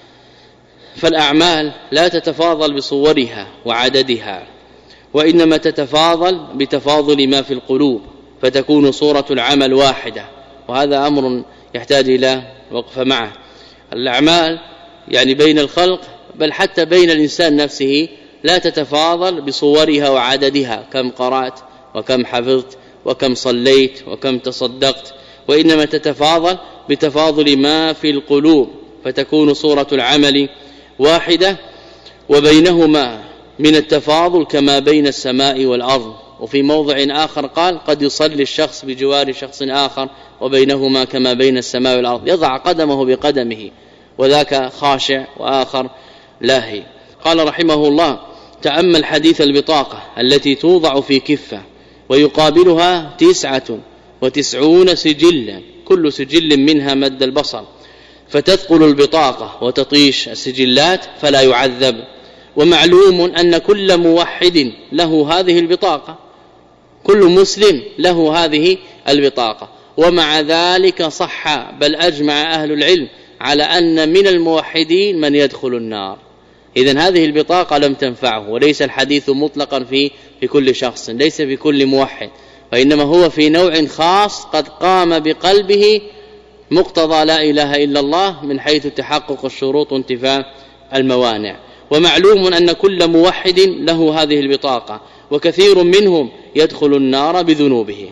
فالأعمال لا تتفاضل بصورها وعددها، وإنما تتفاضل بتفاضل ما في القلوب، فتكون صورة العمل واحدة، وهذا أمر يحتاج إلى وقف معه. الأعمال يعني بين الخلق بل حتى بين الإنسان نفسه لا تتفاضل بصورها وعددها، كم قرأت وكم حفظت وكم صليت وكم تصدقت، وإنما تتفاضل بتفاضل ما في القلوب، فتكون صورة العمل واحدة، وبينهما من التفاضل كما بين السماء والأرض. وفي موضع آخر قال قد يصلي الشخص بجوار شخص آخر وبينهما كما بين السماء والأرض، يضع قدمه بقدمه وذاك خاشع وآخر لاهي. قال رحمه الله تأمل حديث البطاقة التي توضع في كفة ويقابلها تسعة وتسعون سجلا كل سجل منها مد البصر، فتثقل البطاقة وتطيش السجلات فلا يعذب. ومعلوم أن كل موحد له هذه البطاقة، كل مسلم له هذه البطاقة، ومع ذلك صح بل أجمع أهل العلم على أن من الموحدين من يدخل النار. إذن هذه البطاقة لم تنفعه، وليس الحديث مطلقا في في كل شخص، ليس في كل موحد، وإنما هو في نوع خاص قد قام بقلبه مقتضى لا إله إلا الله من حيث تحقق الشروط وانتفاء الموانع. ومعلوم أن كل موحد له هذه البطاقة، وكثير منهم يدخل النار بذنوبه.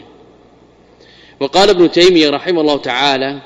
وقال ابن تيمية رحمه الله تعالى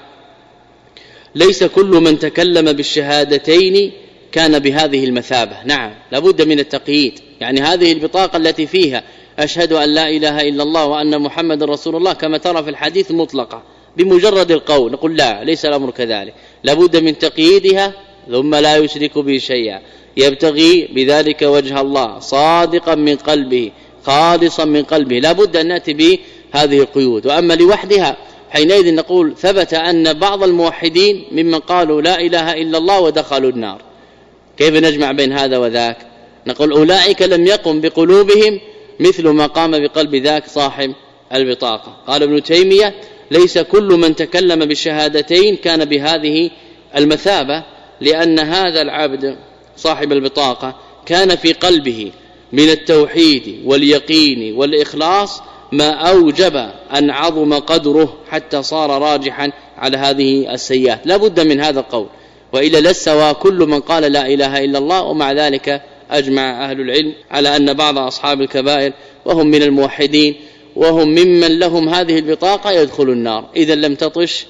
ليس كل من تكلم بالشهادتين كان بهذه المثابة. نعم لابد من التقييد، يعني هذه البطاقة التي فيها أشهد أن لا إله إلا الله وأن محمد رسول الله كما ترى في الحديث مطلقة، بمجرد القول، نقول لا، ليس الأمر كذلك، لابد من تقييدها ثم لا يشرك به شيئا، يبتغي بذلك وجه الله صادقا من قلبه خالصا من قلبه، لابد أن نأتي بهذه القيود. وأما لوحدها حينئذ نقول ثبت أن بعض الموحدين ممن قالوا لا إله إلا الله ودخلوا النار. كيف نجمع بين هذا وذاك؟ نقول أولئك لم يقم بقلوبهم مثل ما قام بقلب ذاك صاحب البطاقة. قال ابن تيمية ليس كل من تكلم بالشهادتين كان بهذه المثابة، لأن هذا العبد صاحب البطاقة كان في قلبه من التوحيد واليقين والإخلاص ما أوجب أن عظم قدره حتى صار راجحا على هذه السيئات. لا بد من هذا القول، وإلا لسوى كل من قال لا إله إلا الله. ومع ذلك أجمع أهل العلم على أن بعض أصحاب الكبائر وهم من الموحدين وهم ممن لهم هذه البطاقة يدخل النار إذا لم تطش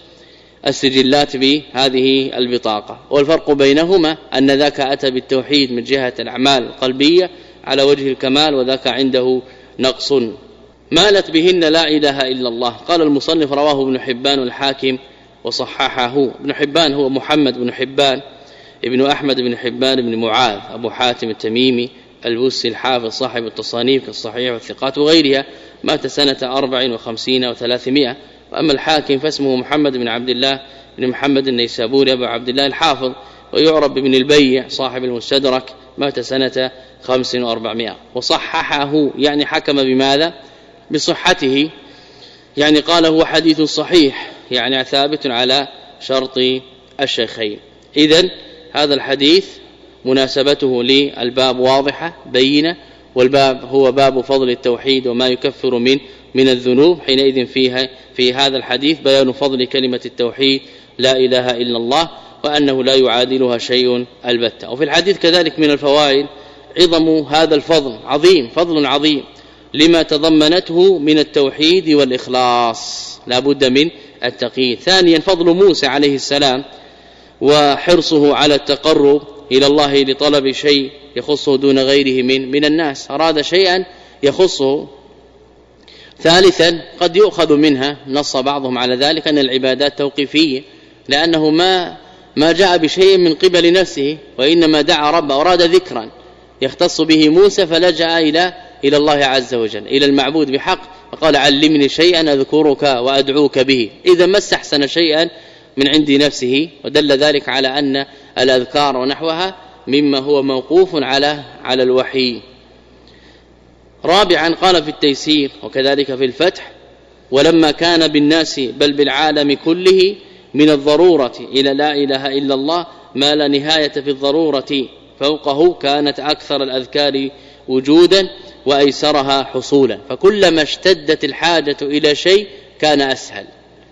السجلات بهذه البطاقة. والفرق بينهما أن ذاك أتى بالتوحيد من جهة الأعمال القلبية على وجه الكمال، وذاك عنده نقص مالت بهن لا إله إلا الله. قال المصنف رواه ابن حبان والحاكم وصححه. ابن حبان هو محمد بن حبان ابن أحمد بن حبان بن معاذ أبو حاتم التميمي البوسي الحافظ صاحب التصانيف كالصحيح والثقات وغيرها، مات سنة أربع وخمسين وثلاثمائة. وأما الحاكم فاسمه محمد بن عبد الله بن محمد النيسابوري أبو عبد الله الحافظ، ويعرف بابن البيع صاحب المستدرك، مات سنة خمس وأربعمائة. وصححه يعني حكم بماذا؟ بصحته، يعني قال هو حديث صحيح، يعني ثابت على شرط الشيخين. إذن هذا الحديث مناسبته للباب واضحة بينة، والباب هو باب فضل التوحيد وما يكفر من من الذنوب. حينئذ فيها في هذا الحديث بيان فضل كلمة التوحيد لا إله إلا الله، وأنه لا يعادلها شيء البتة. وفي الحديث كذلك من الفوائد عظم هذا الفضل، عظيم، فضل عظيم لما تضمنته من التوحيد والإخلاص، لا بد من التقييد. ثانيا فضل موسى عليه السلام وحرصه على التقرب إلى الله لطلب شيء يخصه دون غيره من من الناس، أراد شيئا يخصه. ثالثا قد يؤخذ منها، نص بعضهم على ذلك، أن العبادات توقيفية، لأنه ما ما جاء بشيء من قبل نفسه، وإنما دعا ربه، أراد ذكرا يختص به موسى فلجأ إلى إلى الله عز وجل، إلى المعبود بحق، فقال علمني شيئا أذكرك وأدعوك به. إذا ما استحسن شيئا من عند نفسه، ودل ذلك على أن الأذكار ونحوها مما هو موقوف على على الوحي. رابعا قال في التيسير وكذلك في الفتح: ولما كان بالناس بل بالعالم كله من الضرورة إلى لا إله إلا الله ما لا نهاية في الضرورة فوقه، كانت أكثر الأذكار وجودا وأيسرها حصولا. فكلما اشتدت الحاجة إلى شيء كان أسهل،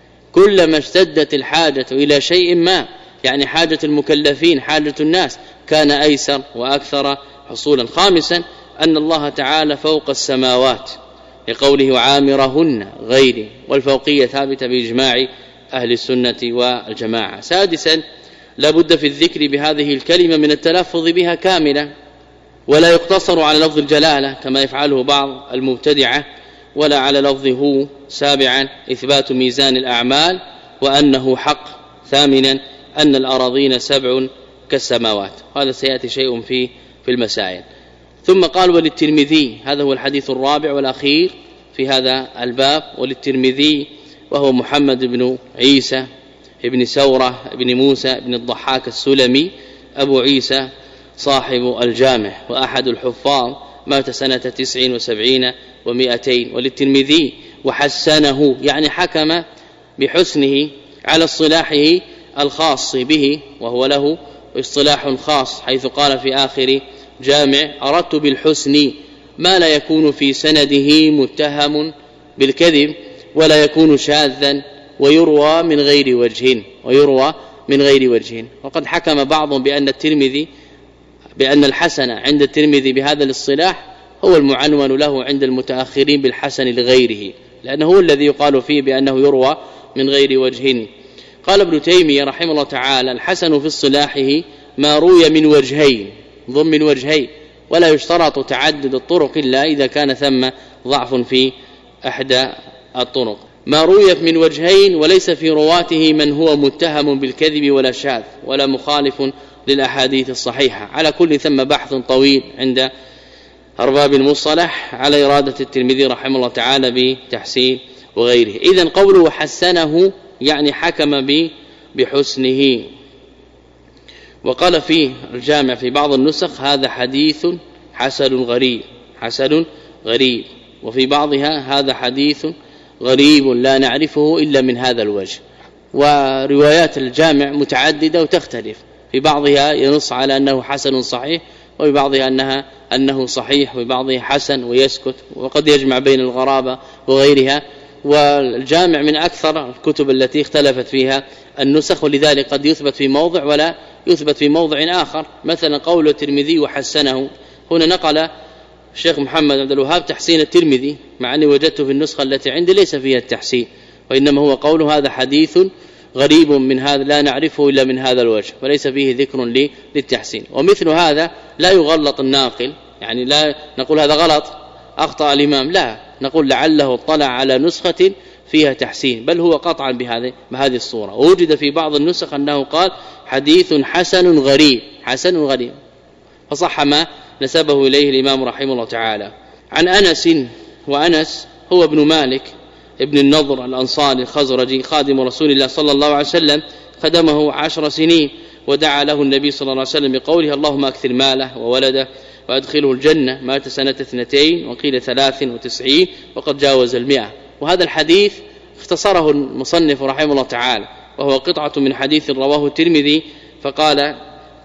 كلما اشتدت الحاجة إلى شيء ما، يعني حاجة المكلفين حاجة الناس، كان أيسر وأكثر حصولا. خامسا أن الله تعالى فوق السماوات لقوله عامرهن غيره، والفوقية ثابتة بإجماع أهل السنة والجماعة. سادسا لا بد في الذكر بهذه الكلمة من التلفظ بها كاملة، ولا يقتصر على لفظ الجلالة كما يفعله بعض المبتدعة، ولا على لفظه. سابعا إثبات ميزان الأعمال وأنه حق. ثامنا أن الأراضين سبع كالسماوات. هذا سيأتي شيء في في المسائل. ثم قال: وللترمذي، هذا هو الحديث الرابع والأخير في هذا الباب، وللترمذي وهو محمد بن عيسى ابن سورة ابن موسى ابن الضحاك السلمي أبو عيسى صاحب الجامع وأحد الحفاظ، مات سنة تسع وسبعين ومئتين. وللترمذي وحسنه، يعني حكم بحسنه على اصطلاحه الخاص به، وهو له اصطلاح خاص، حيث قال في آخر جامع: أردت بالحسن ما لا يكون في سنده متهم بالكذب ولا يكون شاذا ويروى من غير وجه ويروى من غير وجه. وقد حكم بعضهم بأن الترمذي بأن الحسن عند الترمذي بهذا الاصطلاح هو المعنون له عند المتأخرين بالحسن لغيره، لأنه هو الذي يقال فيه بأنه يروى من غير وجه. قال ابن تيمية رحمه الله تعالى: الحسن في اصطلاحه ما روي من وجهين ضمن وجهين، ولا يشترط تعدد الطرق إلا إذا كان ثم ضعف في أحدى الطرق. ما روي من وجهين وليس في رواته من هو متهم بالكذب ولا شاذ ولا مخالف للأحاديث الصحيحة. على كل ثم بحث طويل عند أرباب المصطلح على إرادة الترمذي رحمه الله تعالى بتحسين وغيره. إذن قوله حسنه يعني حكم بحسنه. وقال فيه الجامع في بعض النسخ هذا حديث حسن غريب حسن غريب، وفي بعضها هذا حديث غريب لا نعرفه إلا من هذا الوجه. وروايات الجامع متعددة وتختلف، في بعضها ينص على أنه حسن صحيح، وفي بعضها أنها أنه صحيح، وفي بعضها حسن ويسكت، وقد يجمع بين الغرابة وغيرها. والجامع من أكثر الكتب التي اختلفت فيها النسخ، ولذلك قد يثبت في موضع ولا يثبت في موضع آخر. مثلا قول الترمذي وحسنه، هنا نقل الشيخ محمد عبد الوهاب تحسين الترمذي، مع أني وجدته في النسخة التي عندي ليس فيها التحسين، وإنما هو قوله هذا حديث غريب من هذا لا نعرفه إلا من هذا الوجه، وليس فيه ذكر للتحسين. ومثل هذا لا يغلط الناقل، يعني لا نقول هذا غلط أخطأ الإمام، لا نقول لعله اطلع على نسخة فيها تحسين، بل هو قطعا بهذه بهذه الصورة. ووجد في بعض النسخ أنه قال حديث حسن غريب حسن غريب، فصح ما نسبه إليه الإمام رحمه الله تعالى. عن أنس، وأنس هو ابن مالك ابن النضر الأنصاري الخزرجي خادم رسول الله صلى الله عليه وسلم، خدمه عشر سنين، ودعا له النبي صلى الله عليه وسلم بقوله اللهم أكثر ماله وولده وأدخله الجنة. مات سنة اثنتين وقيل ثلاث وتسعين وقد جاوز المئة. وهذا الحديث اختصره المصنف رحمه الله تعالى، وهو قطعة من حديث رواه الترمذي. فقال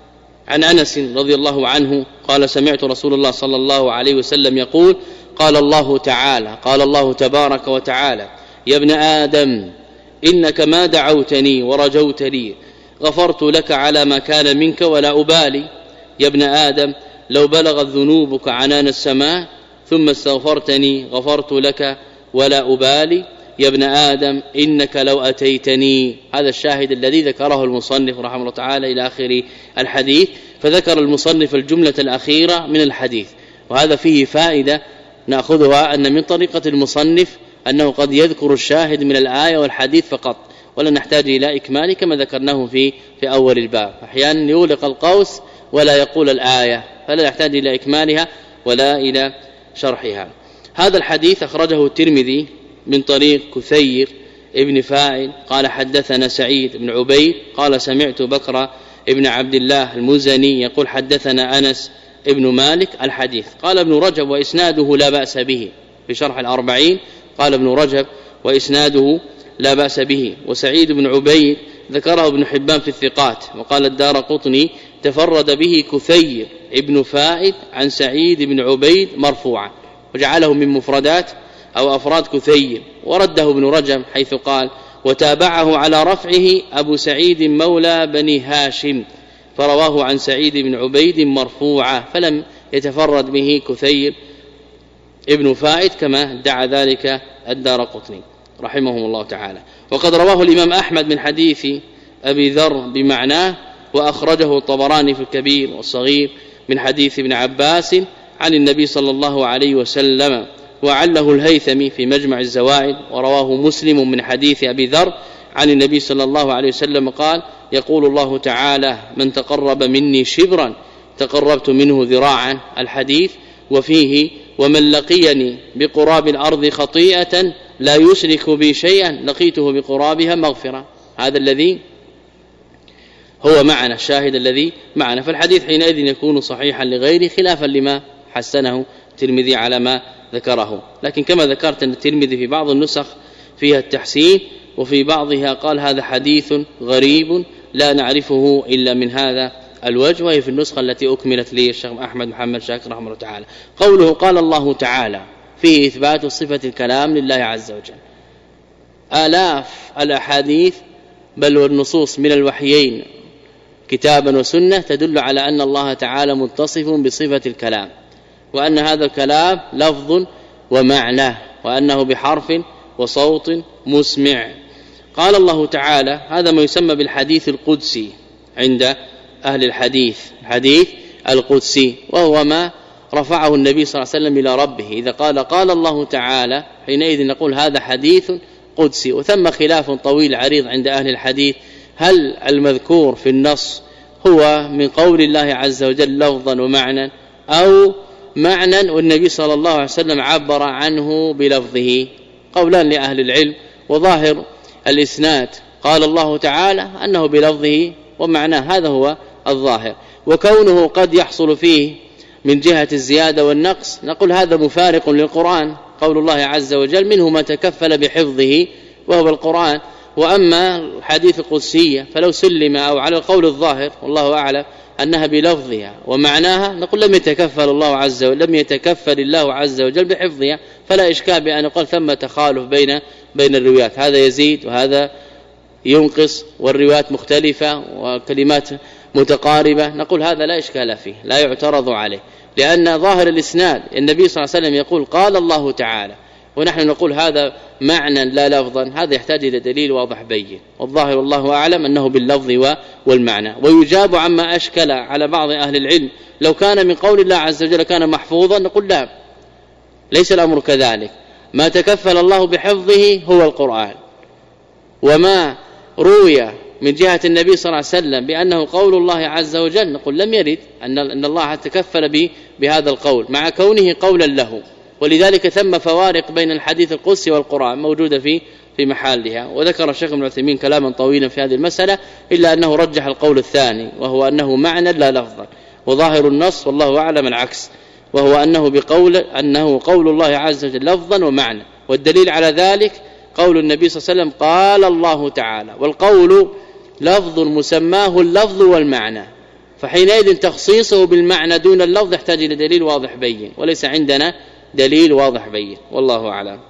عن أنس رضي الله عنه قال سمعت رسول الله صلى الله عليه وسلم يقول قال الله تعالى قال الله تبارك وتعالى يا ابن آدم إنك ما دعوتني ورجوت لي غفرت لك على ما كان منك ولا أبالي. يا ابن آدم لو بلغت ذنوبك عنان السماء ثم استغفرتني غفرت لك ولا أبالي. يا ابن آدم إنك لو أتيتني. هذا الشاهد الذي ذكره المصنف رحمه الله تعالى إلى آخر الحديث. فذكر المصنف الجملة الأخيرة من الحديث، وهذا فيه فائدة نأخذها، أن من طريقة المصنف أنه قد يذكر الشاهد من الآية والحديث فقط، ولا نحتاج إلى إكمال كما ذكرناه في في أول الباب. أحيانا يغلق القوس ولا يقول الآية، فلا يحتاج إلى إكمالها ولا إلى شرحها. هذا الحديث أخرجه الترمذي من طريق كثير ابن فاعل قال حدثنا سعيد بن عبيد قال سمعت بكر ابن عبد الله المزني يقول حدثنا أنس ابن مالك الحديث. قال ابن رجب وإسناده لا بأس به، في شرح الأربعين قال ابن رجب وإسناده لا بأس به. وسعيد بن عبيد ذكره ابن حبان في الثقات، وقال الدارقطني تفرد به كثير ابن فائد عن سعيد بن عبيد مرفوعا، وجعله من مفردات أو أفراد كثير. ورده ابن رجب حيث قال وتابعه على رفعه أبو سعيد مولى بني هاشم، فرواه عن سعيد بن عبيد مرفوعا، فلم يتفرد به كثير ابن فائد كما ادعى ذلك الدارقطني رحمهم الله تعالى. وقد رواه الإمام أحمد من حديث أبي ذر بمعناه، وأخرجه الطبراني في الكبير والصغير من حديث ابن عباس عن النبي صلى الله عليه وسلم، وعله الهيثمي في مجمع الزوائد. ورواه مسلم من حديث أبي ذر عن النبي صلى الله عليه وسلم قال يقول الله تعالى من تقرب مني شبرا تقربت منه ذراعا الحديث. وفيه ومن لقيني بقراب الأرض خطيئة لا يشرك بي شيئا لقيته بقرابها مغفرة. هذا الذي هو معنا الشاهد الذي معنا. فالحديث حينئذ يكون صحيحا لغيره خلافا لما حسنه الترمذي على ما ذكره. لكن كما ذكرت أن الترمذي في بعض النسخ فيها التحسين، وفي بعضها قال هذا حديث غريب لا نعرفه إلا من هذا الوجه، وهي في النسخة التي أكملت لي الشيخ أحمد محمد شاكر رحمه الله تعالى. قوله قال الله تعالى فيه إثبات صفة الكلام لله عز وجل. آلاف الأحاديث بل والنصوص من الوحيين كتابا وسنة تدل على أن الله تعالى متصف بصفة الكلام، وأن هذا الكلام لفظ ومعنى، وأنه بحرف وصوت مسمع. قال الله تعالى هذا ما يسمى بالحديث القدسي عند أهل الحديث، الحديث القدسي، وهو ما رفعه النبي صلى الله عليه وسلم إلى ربه. إذا قال قال الله تعالى حينئذ نقول هذا حديث القدسي. وثم خلاف طويل عريض عند أهل الحديث هل المذكور في النص هو من قول الله عز وجل لفظا ومعنى أو معنى والنبي صلى الله عليه وسلم عبر عنه بلفظه. قولان لأهل العلم، وظاهر الإسناد قال الله تعالى أنه بلفظه ومعناه، هذا هو الظاهر. وكونه قد يحصل فيه من جهة الزيادة والنقص نقول هذا مفارق للقرآن، قول الله عز وجل منه ما تكفل بحفظه وهو القرآن. وأما الحديث القدسية فلو سلم أو على القول الظاهر والله أعلم أنها بلفظها ومعناها نقول لم يتكفل الله عز وجل لم يتكفل الله عز وجل بحفظها، فلا إشكال بأن يقول ثم تخالف بين بين الروايات، هذا يزيد وهذا ينقص والروايات مختلفة وكلمات متقاربة، نقول هذا لا إشكال فيه لا يعترض عليه، لأن ظاهر الإسناد النبي صلى الله عليه وسلم يقول قال الله تعالى، ونحن نقول هذا معنى لا لفظا، هذا يحتاج إلى دليل واضح بين، والظاهر والله أعلم أنه باللفظ والمعنى. ويجاب عما أشكل على بعض أهل العلم لو كان من قول الله عز وجل كان محفوظا، نقول لا، ليس الأمر كذلك، ما تكفل الله بحفظه هو القرآن، وما روي من جهة النبي صلى الله عليه وسلم بأنه قول الله عز وجل نقول لم يرد أن الله تكفل بهذا القول مع كونه قولا له. ولذلك ثم فوارق بين الحديث القدسي والقرآن موجودة في في محلها. وذكر الشيخ ابن عثيمين كلاما طويلا في هذه المسألة إلا أنه رجح القول الثاني وهو أنه معنى لا لفظا، وظاهر النص والله أعلم العكس، وهو أنه بقول أنه قول الله عز وجل لفظا ومعنى. والدليل على ذلك قول النبي صلى الله عليه وسلم قال الله تعالى، والقول لفظ مسماه اللفظ والمعنى، فحينئذ تخصيصه بالمعنى دون اللفظ يحتاج إلى دليل واضح بين، وليس عندنا دليل واضح بين والله أعلم.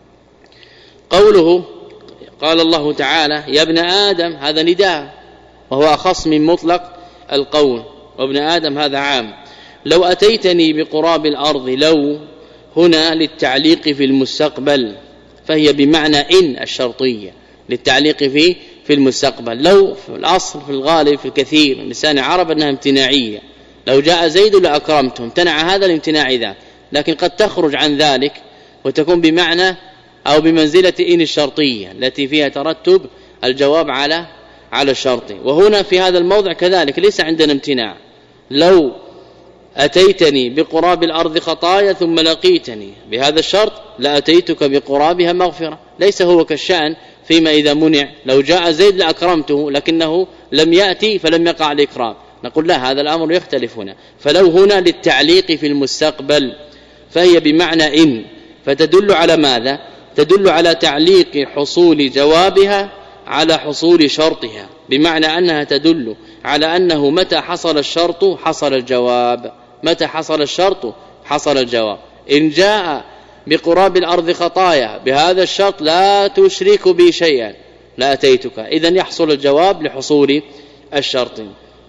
قوله قال الله تعالى يا ابن آدم هذا نداء وهو أخص من مطلق القول، وابن آدم هذا عام. لو أتيتني بقراب الأرض لو هنا للتعليق في المستقبل، فهي بمعنى إن الشرطية للتعليق في في المستقبل. لو في الأصل في الغالب في الكثير من لسان العرب أنها امتناعية، لو جاء زيد لأكرمته، امتنع هذا الامتناع ذا، لكن قد تخرج عن ذلك وتكون بمعنى أو بمنزلة إن الشرطية التي فيها ترتب الجواب على على الشرط. وهنا في هذا الموضع كذلك ليس عندنا امتناع، لو أتيتني بقراب الأرض خطايا ثم لقيتني بهذا الشرط لأتيتك بقرابها مغفرة، ليس هو كالشأن فيما إذا منع، لو جاء زيد لأكرمته لكنه لم يأتي فلم يقع الإكرام، نقول لا، هذا الأمر يختلف هنا. فلو هنا للتعليق في المستقبل فهي بمعنى إن، فتدل على ماذا؟ تدل على تعليق حصول جوابها على حصول شرطها، بمعنى أنها تدل على أنه متى حصل الشرط حصل الجواب، متى حصل الشرط حصل الجواب. إن جاء بقراب الأرض خطايا بهذا الشرط لا تشرك بي شيئا لا أتيتك، إذن يحصل الجواب لحصول الشرط.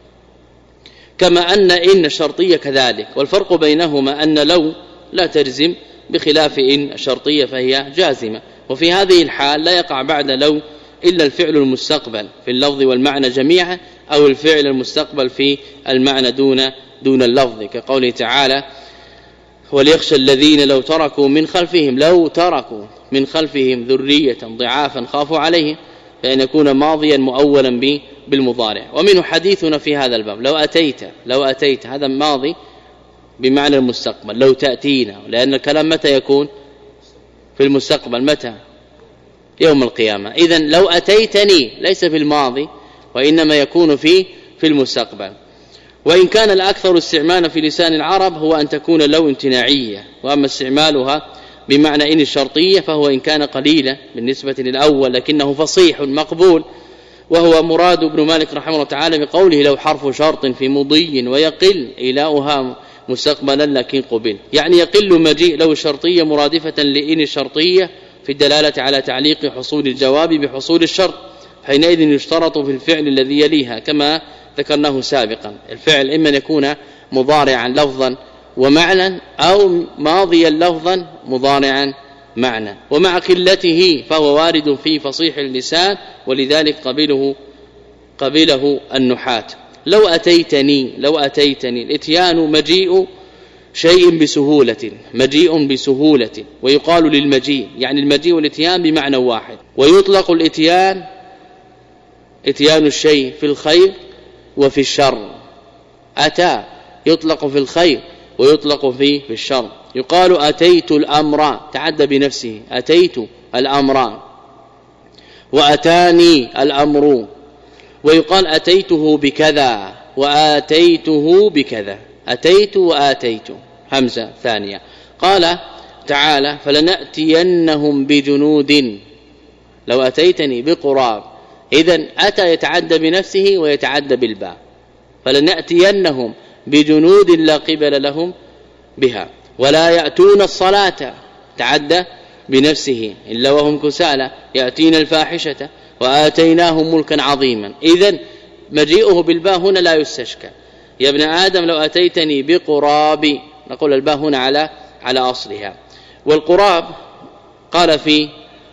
كما أن إن الشرطية كذلك، والفرق بينهما أن لو لا تجزم بخلاف إن الشرطية فهي جازمة. وفي هذه الحال لا يقع بعد لو إلا الفعل المستقبل في اللفظ والمعنى جميعا، أو الفعل المستقبل في المعنى دون دون اللفظ، كقوله تعالى وليخشى الذين لو تركوا من خلفهم لو تركوا من خلفهم ذرية ضعافا خافوا عليهم، فإن يكون ماضيا مؤولا بالمضارع. ومنه حديثنا في هذا الباب لو أتيت لو أتيت هذا ماضي بمعنى المستقبل، لو تأتينا، لأن الكلام متى يكون في المستقبل؟ متى؟ يوم القيامة. إذن لو أتيتني ليس في الماضي وإنما يكون في في المستقبل. وإن كان الأكثر استعمالا في لسان العرب هو أن تكون لو امتناعية، وأما استعمالها بمعنى إن الشرطية فهو إن كان قليلا بالنسبة للأول لكنه فصيح مقبول، وهو مراد ابن مالك رحمه الله تعالى بقوله لو حرف شرط في مضي ويقل إلاؤها مستقبلا لكن قبل، يعني يقل مجيء لو الشرطية مرادفة لإن الشرطية في الدلالة على تعليق حصول الجواب بحصول الشرط، حينئذ يشترط في الفعل الذي يليها كما ذكرناه سابقا. الفعل إما يكون مضارعا لفظا ومعنى أو ماضيا لفظا مضارعا معنى، ومع قلته فهو وارد في فصيح اللسان، ولذلك قبله قبله النحاة. لو أتيتني لو أتيتني الاتيان مجيء شيء بسهولة، مجيء بسهولة. ويقال للمجيء يعني المجيء والاتيان بمعنى واحد. ويطلق الاتيان اتيان الشيء في الخير وفي الشر. أتى يطلق في الخير ويطلق فيه في الشر. يقال أتيت الأمر تعدى بنفسه، أتيت الأمر، وأتاني الأمر. ويقال أتيته بكذا وآتيته بكذا، أتيت وآتيت همزة ثانية. قال تعالى فلنأتينهم بجنود، لو أتيتني بقراب، إذن أتى يتعدى بنفسه ويتعدى بالباء، فلنأتينهم بجنود لا قبل لهم بها ولا يأتون الصلاة تعدى بنفسه إلا وهم كسالى يأتين الفاحشة وآتيناهم ملكا عظيما. إذن مجيئه بالباء هنا لا يستشكى. يا ابن آدم لو أتيتني بقراب، نقول الباء هنا على على أصلها. والقراب قال في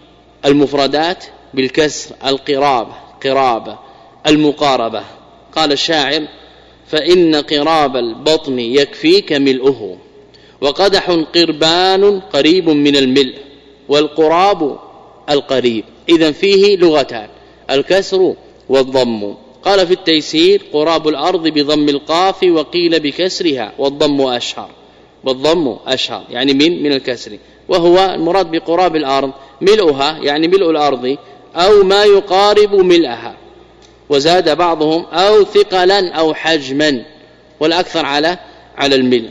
المفردات بالكسر القراب، قرابة المقاربة. قال الشاعر فإن قراب البطن يكفيك ملؤه، وقدح قربان قريب من الملء، والقراب القريب. إذن فيه لغتان الكسر والضم. قال في التيسير قراب الأرض بضم القاف، وقيل بكسرها والضم أشهر، والضم أشهر يعني من من الكسر. وهو المراد بقراب الأرض ملؤها يعني ملء الأرض أو ما يقارب ملئها. وزاد بعضهم أو ثقلا أو حجما، والأكثر على على الملء.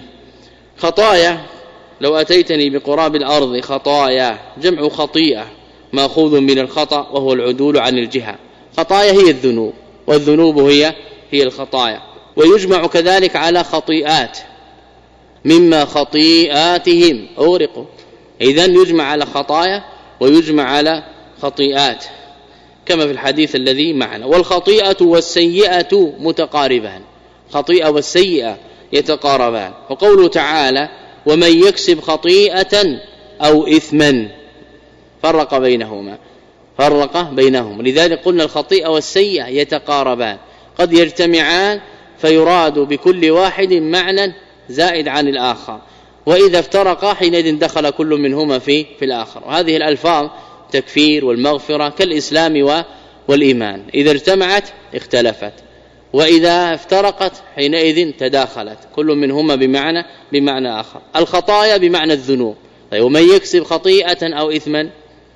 خطايا لو أتيتني بقراب الأرض خطايا جمع خطيئة مأخوذ من الخطأ وهو العدول عن الجهة. خطايا هي الذنوب، والذنوب هي هي الخطايا. ويجمع كذلك على خطيئات مما خطيئاتهم أغرقوا. إذن يجمع على خطايا ويجمع على خطيئات كما في الحديث الذي معنا. والخطيئة والسيئة متقاربان، خطيئة والسيئة يتقاربان. وقوله تعالى ومن يكسب خطيئة أو إثما فرق بينهما، فرق بينهم. لذلك قلنا الخطيئة والسيئة يتقاربان، قد يجتمعان فيراد بكل واحد معنى زائد عن الآخر، وإذا افترقا حينئذ دخل كل منهما في في الآخر. وهذه الألفاظ تكفير والمغفرة كالإسلام والإيمان، إذا اجتمعت اختلفت، وإذا افترقت حينئذ تداخلت، كل منهما بمعنى بمعنى آخر. الخطايا بمعنى الذنوب. طيب ومن يكسب خطيئة أو إثما،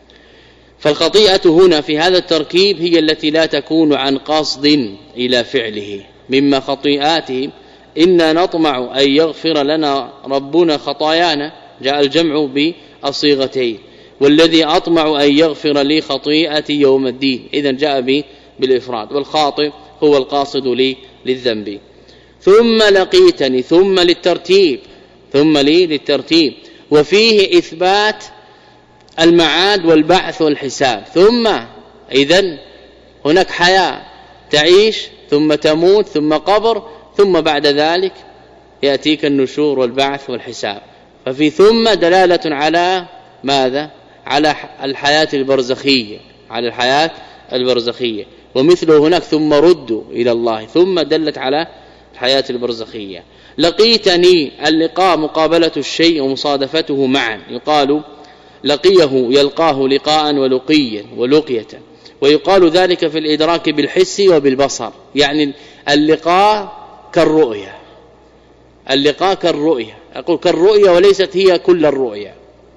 فالخطيئة هنا في هذا التركيب هي التي لا تكون عن قصد إلى فعله. مما خطيئاتهم إنا نطمع أن يغفر لنا ربنا خطايانا، جاء الجمع بالصيغتين، والذي أطمع أن يغفر لي خطيئتي يوم الدين، إذن جاء بالإفراد. والخاطئ هو القاصد لي للذنب. ثم لقيتني، ثم للترتيب، ثم لي للترتيب، وفيه إثبات المعاد والبعث والحساب. ثم إذن هناك حياة تعيش ثم تموت ثم قبر، ثم بعد ذلك يأتيك النشور والبعث والحساب. ففي ثم دلالة على ماذا؟ على الحياة البرزخية، على الحياة البرزخية. ومثله هناك ثم ردوا إلى الله، ثم دلت على الحياة البرزخية. لقيتني اللقاء مقابلة الشيء ومصادفته معا، يقال لقيه يلقاه لقاء ولقيا ولقية. ويقال ذلك في الإدراك بالحس وبالبصر، يعني اللقاء كالرؤية، اللقاء كالرؤية، أقول كالرؤية وليست هي كل الرؤية.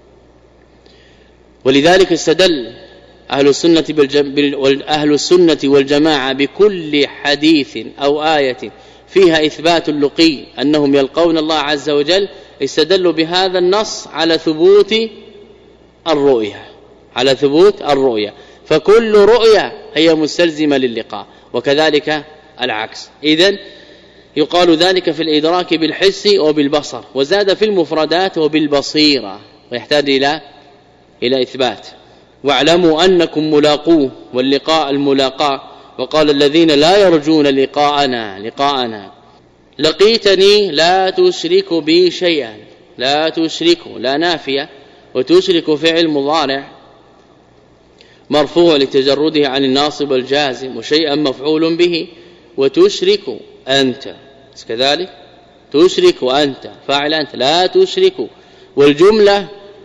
ولذلك استدل أهل السنة, أهل السنة والجماعة بكل حديث أو آية فيها إثبات اللقي أنهم يلقون الله عز وجل، استدلوا بهذا النص على ثبوت الرؤية، على ثبوت الرؤية. فكل رؤية هي مستلزمة للقاء، وكذلك العكس. إذن يقال ذلك في الإدراك بالحس وبالبصر. وزاد في المفردات وبالبصيرة، ويحتاج إلى إلى إثبات. واعلموا أنكم ملاقوه، واللقاء الملاقاة. وقال الذين لا يرجون لقاءنا لقاءنا لقيتني لا تشرك بي شيئا، لا تشرك لا نافية، وتشرك فعل مضارع مرفوع لتجرده عن الناصب والجازم، وشيئا مفعول به، وتشرك أنت كذلك تشرك وأنت فاعل أنت لا تشرك، والجملة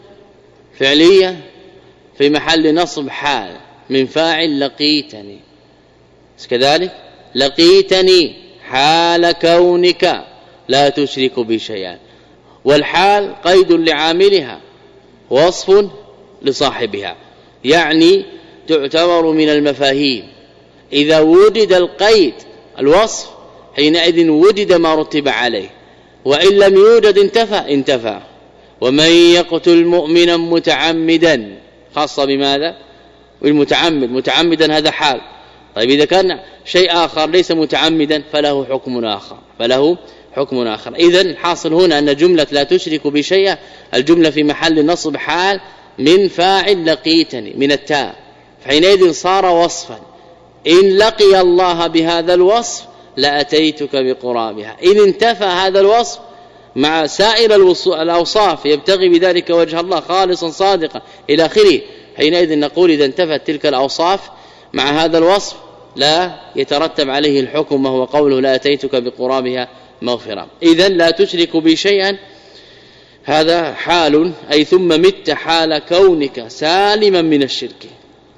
فعلية في محل نصب حال من فاعل لقيتني كذلك لقيتني حال كونك لا تشرك بي شيئا، والحال قيد لعاملها وصف لصاحبها، يعني تعتبر من المفاهيم إذا وجد القيد الوصف حينئذ وجد ما رتب عليه، وإن لم يوجد انتفى انتفى. ومن يقتل مؤمنا متعمدا خاصة بماذا؟ بالمتعمد، متعمدا هذا حال. طيب إذا كان شيء آخر ليس متعمدا فله حكم آخر فله حكم آخر. إذن الحاصل هنا أن جملة لا تشرك بشيء الجملة في محل نصب حال من فاعل لقيتني من التاء، فحينئذ صار وصفا. إن لقي الله بهذا الوصف لأتيتك بقرابها، إن انتفى هذا الوصف مع سائر الأوصاف يبتغي بذلك وجه الله خالصا صادقا إلى آخره، حينئذ نقول إذا انتفت تلك الأوصاف مع هذا الوصف لا يترتب عليه الحكم وهو قوله لا أتيتك بقرابها مغفرة. إذن لا تشرك بي شيئا هذا حال، أي ثم مت حال كونك سالما من الشرك.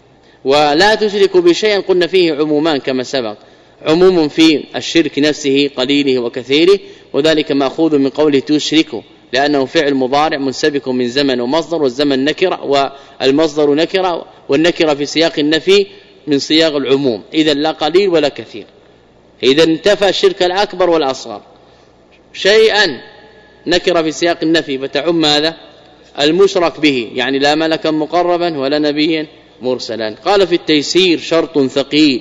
ولا تشرك بشيء قلنا فيه عمومان كما سبق، عموم في الشرك نفسه قليله وكثيره، وذلك مأخوذ من قوله تشرك لأنه فعل مضارع منسبك من زمن ومصدر، والزمن نكرة والمصدر نكرة، والنكرة في سياق النفي من سياق العموم، إذا لا قليل ولا كثير. إذا انتفى الشرك الأكبر والأصغر شيئا نكرة في سياق النفي فتعم هذا المشرك به، يعني لا ملكا مقربا ولا نبيا مرسلا. قال في التيسير شرط ثقيل،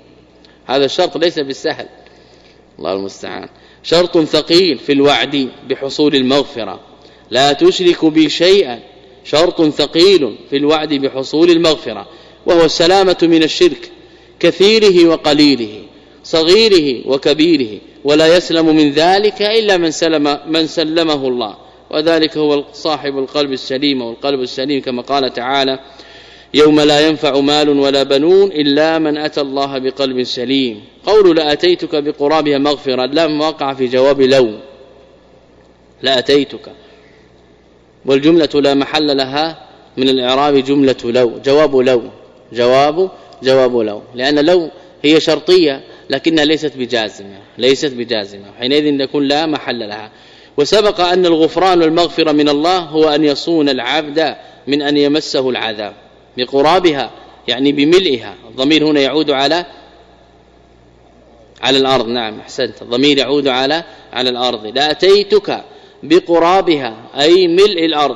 هذا الشرط ليس بالسهل الله المستعان، شرط ثقيل في الوعد بحصول المغفرة. لا تشرك بي شيئا شرط ثقيل في الوعد بحصول المغفرة، وهو السلامة من الشرك كثيره وقليله صغيره وكبيره، ولا يسلم من ذلك إلا من سلم من سلمه الله، وذلك هو صاحب القلب السليم، والقلب السليم كما قال تعالى يوم لا ينفع مال ولا بنون إلا من أتى الله بقلب سليم. قول لأتيتك بقرابها مغفرة لم وقع في جواب لو لأتيتك، والجملة لا محل لها من الإعراب جملة لو، جواب لو جواب جواب لو، لأن لو هي شرطية لكنها ليست بجازمة ليست بجازمة حينئذ يكون لا محل لها. وسبق أن الغفران والمغفرة من الله هو أن يصون العبد من أن يمسه العذاب بقرابها، يعني بملئها. الضمير هنا يعود على على الأرض، نعم أحسنت، الضمير يعود على على الأرض. لأتيتك بقرابها أي ملء الأرض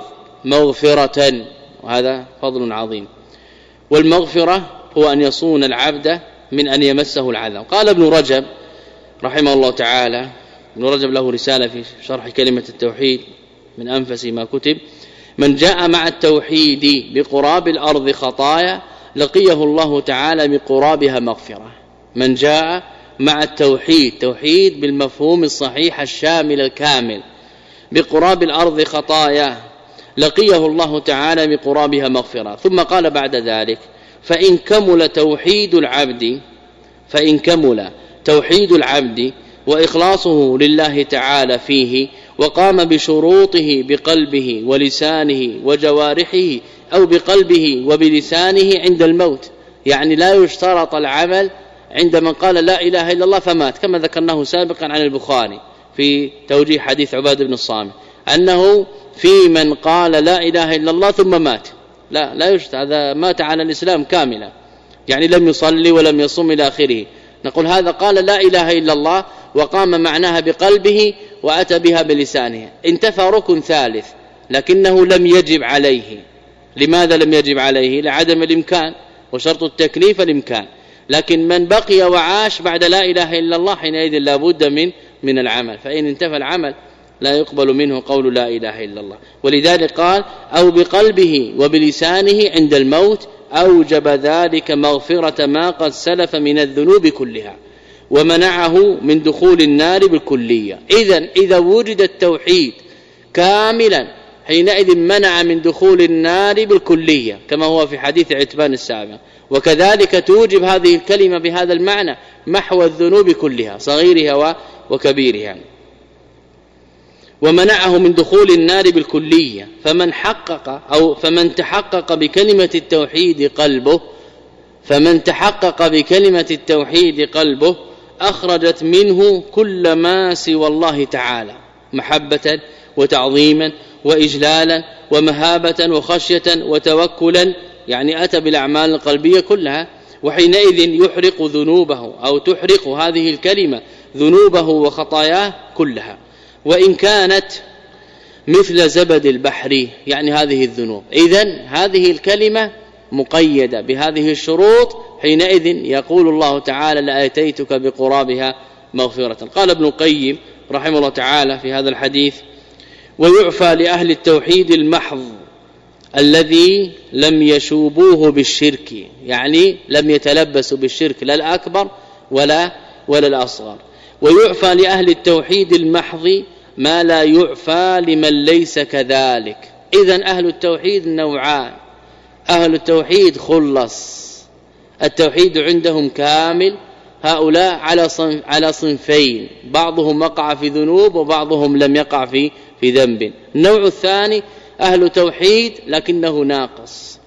مغفرة، وهذا فضل عظيم. والمغفرة هو أن يصون العبد من أن يمسه العذاب. قال ابن رجب رحمه الله تعالى، ابن رجب له رسالة في شرح كلمة التوحيد من أنفس ما كتب: من جاء مع التوحيد بقراب الأرض خطايا لقيه الله تعالى بقرابها مغفرة. من جاء مع التوحيد، توحيد بالمفهوم الصحيح الشامل الكامل، بقراب الأرض خطايا لقيه الله تعالى بقرابها مغفرة. ثم قال بعد ذلك: فإن كمل توحيد العبد فإن كمل توحيد العبد وإخلاصه لله تعالى فيه، وقام بشروطه بقلبه ولسانه وجوارحه، أو بقلبه وبلسانه عند الموت، يعني لا يشترط العمل عند من قال لا إله إلا الله فمات، كما ذكرناه سابقا عن البخاري في توجيه حديث عبادة بن الصامت أنه في من قال لا إله إلا الله ثم مات، لا لا يشترط، هذا مات على الإسلام كاملا، يعني لم يصلي ولم يصوم إلى آخره. نقول هذا قال لا إله إلا الله وقام معناها بقلبه وأتى بها بلسانه، انتفى ركن ثالث لكنه لم يجب عليه. لماذا لم يجب عليه؟ لعدم الإمكان، وشرط التكليف الإمكان. لكن من بقي وعاش بعد لا إله إلا الله حينئذ لا بد من من العمل، فإن انتفى العمل لا يقبل منه قول لا إله إلا الله. ولذلك قال: أو بقلبه وبلسانه عند الموت، أوجب ذلك مغفرة ما قد سلف من الذنوب كلها، ومنعه من دخول النار بالكلية. إذن إذا وجد التوحيد كاملا حينئذ منع من دخول النار بالكلية، كما هو في حديث عتبان السابق. وكذلك توجب هذه الكلمة بهذا المعنى محو الذنوب كلها صغيرها وكبيرها. ومنعه من دخول النار بالكلية. فمن حقق أو فمن تحقق بكلمة التوحيد قلبه فمن تحقق بكلمة التوحيد قلبه أخرجت منه كل ما سوى الله تعالى محبة وتعظيما وإجلالا ومهابة وخشية وتوكلا، يعني أتى بالأعمال القلبية كلها. وحينئذ يحرق ذنوبه أو تحرق هذه الكلمة ذنوبه وخطاياه كلها، وإن كانت مثل زبد البحر، يعني هذه الذنوب. إذن هذه الكلمة مقيدة بهذه الشروط، حينئذ يقول الله تعالى لآتيتك بقرابها مغفرة. قال ابن القيم رحمه الله تعالى في هذا الحديث: ويعفى لأهل التوحيد المحض الذي لم يشوبوه بالشرك، يعني لم يتلبسوا بالشرك لا الأكبر ولا ولا الأصغر. ويعفى لأهل التوحيد المحض ما لا يعفى لمن ليس كذلك. إذن أهل التوحيد نوعان: أهل التوحيد خلص، التوحيد عندهم كامل، هؤلاء على صنف على صنفين، بعضهم وقع في ذنوب وبعضهم لم يقع في في ذنب. النوع الثاني أهل توحيد لكنه ناقص،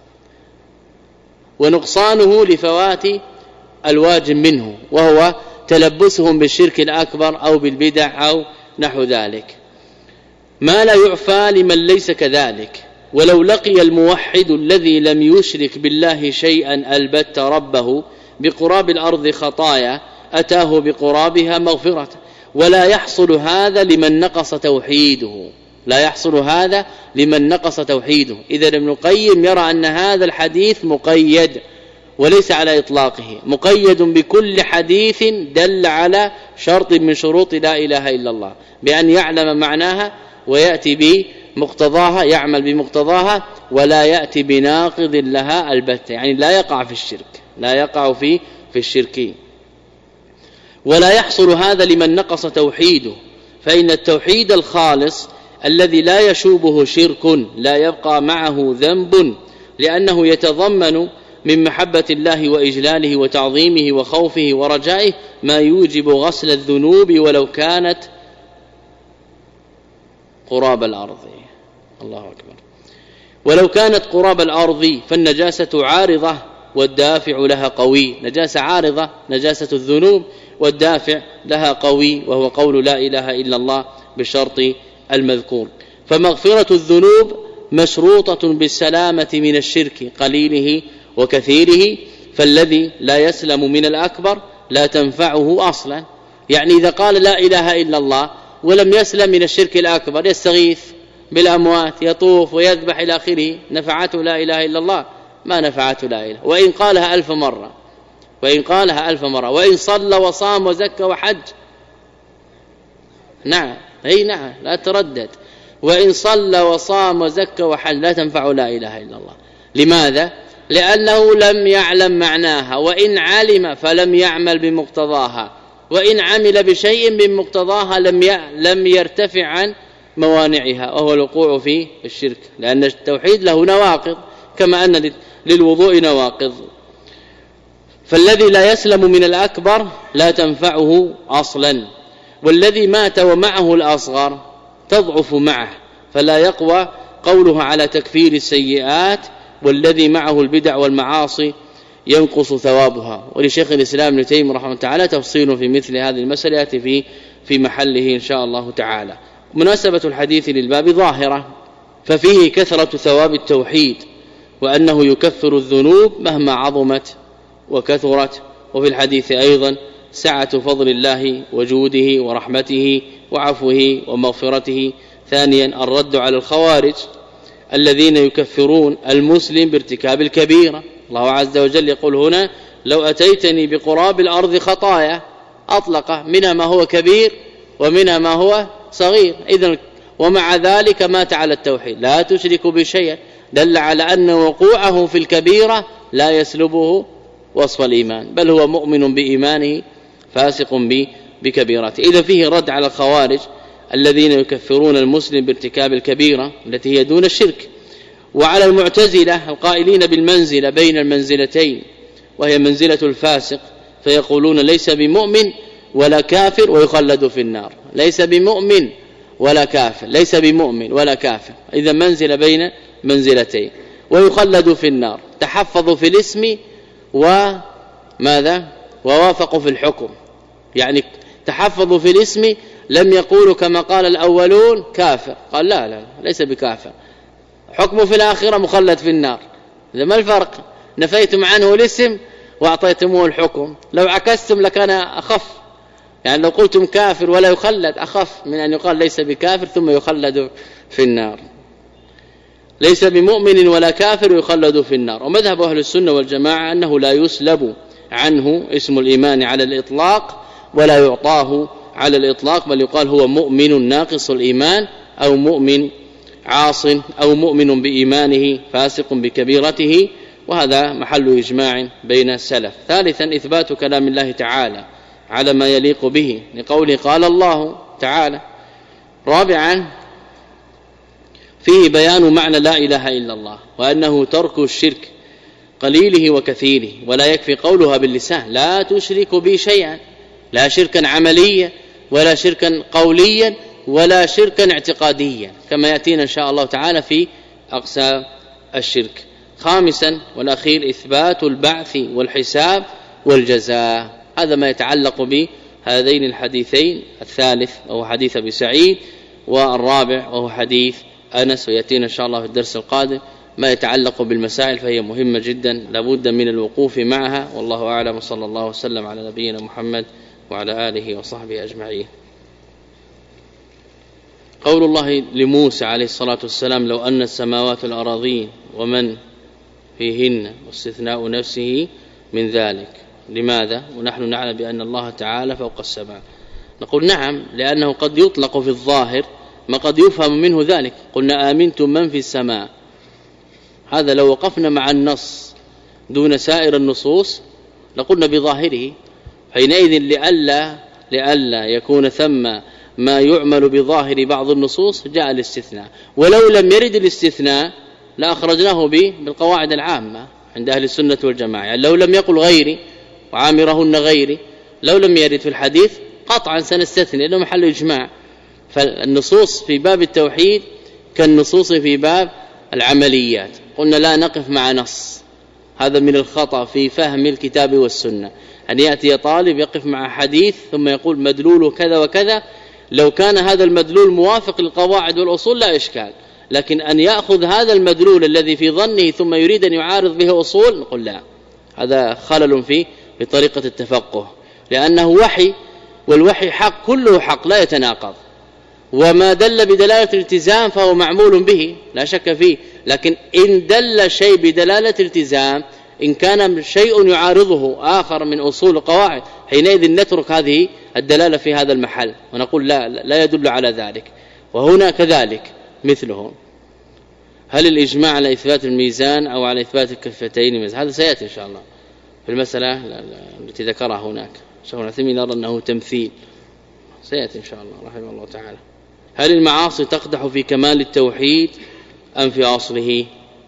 ونقصانه لفوات الواجب منه، وهو تلبسهم بالشرك الأكبر أو بالبدع أو نحو ذلك. ما لا يعفى لمن ليس كذلك. ولو لقي الموحد الذي لم يشرك بالله شيئا البت ربه بقراب الأرض خطايا أتاه بقرابها مغفرة، ولا يحصل هذا لمن نقص توحيده، لا يحصل هذا لمن نقص توحيده. إذا ابن القيم يرى أن هذا الحديث مقيد وليس على إطلاقه، مقيد بكل حديث دل على شرط من شروط لا إله إلا الله، بأن يعلم معناها ويأتي بمقتضاها، يعمل بمقتضاها، ولا يأتي بناقض لها البتة، يعني لا يقع في الشرك، لا يقع في في الشرك. ولا يحصل هذا لمن نقص توحيده، فإن التوحيد الخالص الذي لا يشوبه شرك لا يبقى معه ذنب، لأنه يتضمن من محبة الله وإجلاله وتعظيمه وخوفه ورجائه ما يوجب غسل الذنوب ولو كانت قراب الأرض. الله أكبر. ولو كانت قراب الأرض فالنجاسة عارضة والدافع لها قوي. نجاسة عارضة نجاسة الذنوب، والدافع لها قوي وهو قول لا إله إلا الله بالشرط المذكور. فمغفرة الذنوب مشروطة بالسلامة من الشرك قليله وكثيره، فالذي لا يسلم من الأكبر لا تنفعه أصلا. يعني إذا قال لا إله إلا الله ولم يسلم من الشرك الأكبر، يستغيث بالأموات، يطوف ويذبح إلى آخره، نفعته لا إله إلا الله؟ ما نفعته لا إله، وإن قالها ألف مرة، وإن قالها ألف مرة، وإن صلى وصام وزكى وحج، نعم أي نعم لا تردد، وإن صلى وصام وزكى وحج لا تنفع لا إله إلا الله. لماذا؟ لأنه لم يعلم معناها، وإن علم فلم يعمل بمقتضاها، وإن عمل بشيء من مقتضاها لم لم يرتفع عن موانعها، وهو الوقوع في الشرك، لأن التوحيد له نواقض كما أن للوضوء نواقض. فالذي لا يسلم من الأكبر لا تنفعه أصلا، والذي مات ومعه الأصغر تضعف معه، فلا يقوى قوله على تكفير السيئات، والذي معه البدع والمعاصي ينقص ثوابها. ولشيخ الإسلام ابن تيمية رحمه الله تعالى تفصيل في مثل هذه المسألة في في محله إن شاء الله تعالى. مناسبة الحديث للباب ظاهرة، ففيه كثرة ثواب التوحيد، وأنه يكفر الذنوب مهما عظمت وكثرت. وفي الحديث أيضا سعة فضل الله وجوده ورحمته وعفوه ومغفرته. ثانيا الرد على الخوارج الذين يكفرون المسلم بارتكاب الكبيرة. الله عز وجل يقول هنا لو أتيتني بقراب الأرض خطايا، أطلق منها ما هو كبير ومنها ما هو صغير. إذن ومع ذلك مات على التوحيد لا تشرك بشيء، دل على أن وقوعه في الكبيرة لا يسلبه وصف الإيمان، بل هو مؤمن بإيمانه فاسق بكبيرته. إذا فيه رد على الخوارج الذين يكفرون المسلم بارتكاب الكبيرة التي هي دون الشرك، وعلى المعتزلة القائلين بالمنزلة بين المنزلتين، وهي منزلة الفاسق، فيقولون ليس بمؤمن ولا كافر ويخلد في النار، ليس بمؤمن ولا كافر، ليس بمؤمن ولا كافر، إذا منزل بين منزلتين. ويخلد في النار، تحفظوا في الاسم وماذا ووافقوا في الحكم، يعني تحفظوا في الاسم لم يقولوا كما قال الأولون كافر، قال لا لا ليس بكافر، حكمه في الآخرة مخلد في النار. إذا ما الفرق؟ نفيتم عنه الاسم واعطيتموه الحكم، لو عكستم لكان أخف، يعني لو قلتم كافر ولا يخلد أخف من أن يقال ليس بكافر ثم يخلد في النار. ليس بمؤمن ولا كافر يخلد في النار. ومذهب أهل السنة والجماعة أنه لا يسلب عنه اسم الإيمان على الإطلاق ولا يعطاه على الإطلاق، بل يقال هو مؤمن ناقص الإيمان أو مؤمن عاص أو مؤمن بإيمانه فاسق بكبيرته، وهذا محل إجماع بين السلف. ثالثا إثبات كلام الله تعالى على ما يليق به لقوله قال الله تعالى. رابعا فيه بيان معنى لا إله إلا الله، وأنه ترك الشرك قليله وكثيره، ولا يكفي قولها باللسان لا تشرك بي شيئا، لا شركا عمليا ولا شركا قوليا ولا شركا اعتقاديا، كما يأتينا إن شاء الله تعالى في أقسام الشرك. خامسا والأخير إثبات البعث والحساب والجزاء، هذا ما يتعلق بهذين الحديثين، الثالث وهو حديث أبي سعيد، والرابع وهو حديث أنس، ويأتينا إن شاء الله في الدرس القادم ما يتعلق بالمسائل، فهي مهمة جدا لابد من الوقوف معها. والله أعلم، وصلى الله وسلم على نبينا محمد وعلى آله وصحبه أجمعين. قول الله لموسى عليه الصلاة والسلام لو أن السماوات والأراضين ومن فيهن، واستثناء نفسه من ذلك، لماذا؟ ونحن نعلم بأن الله تعالى فوق السماء. نقول نعم، لأنه قد يطلق في الظاهر ما قد يفهم منه ذلك. قلنا آمنتم من في السماء، هذا لو وقفنا مع النص دون سائر النصوص لقلنا بظاهره، حينئذ لئلا لئلا يكون ثم ما يعمل بظاهر بعض النصوص جاء الاستثناء، ولو لم يرد الاستثناء لأخرجناه به بالقواعد العامة عند أهل السنة والجماعة، يعني لو لم يقل غيري وعامرهن غيري، لو لم يرد في الحديث قطعا سنستثني لأنه محل إجماع. فالنصوص في باب التوحيد كالنصوص في باب العمليات، قلنا لا نقف مع نص، هذا من الخطأ في فهم الكتاب والسنة، أن يأتي طالب يقف مع حديث ثم يقول مدلوله كذا وكذا، لو كان هذا المدلول موافق للقواعد والأصول لا إشكال، لكن أن يأخذ هذا المدلول الذي في ظنه ثم يريد أن يعارض به أصول، نقول لا، هذا خلل في بطريقة التفقه، لأنه وحي، والوحي حق، كله حق لا يتناقض، وما دل بدلالة الالتزام فهو معمول به لا شك فيه، لكن إن دل شيء بدلالة الالتزام، إن كان شيء يعارضه آخر من أصول القواعد، حينئذ نترك هذه الدلالة في هذا المحل ونقول لا لا يدل على ذلك. وهنا كذلك مثله، هل الإجماع على إثبات الميزان أو على إثبات الكفتين؟ هذا سيأتي إن شاء الله في المسألة التي ذكرها هناك. شيخ العثيمين يرى أنه تمثيل، سيأتي إن شاء الله رحمه الله تعالى. هل المعاصي تقدح في كمال التوحيد أم في أصله؟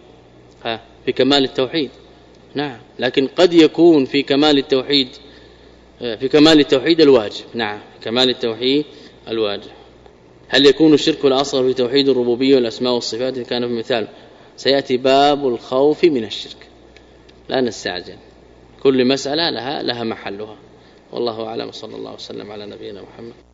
ها في كمال التوحيد نعم، لكن قد يكون في كمال التوحيد في كمال التوحيد الواجب، نعم في كمال التوحيد الواجب. هل يكون الشرك الأصغر في توحيد الربوبية والأسماء والصفات؟ كان في مثال سيأتي باب الخوف من الشرك، لا نستعجل، كل مسألة لها لها محلها. والله أعلم، صلى الله وسلم على نبينا محمد.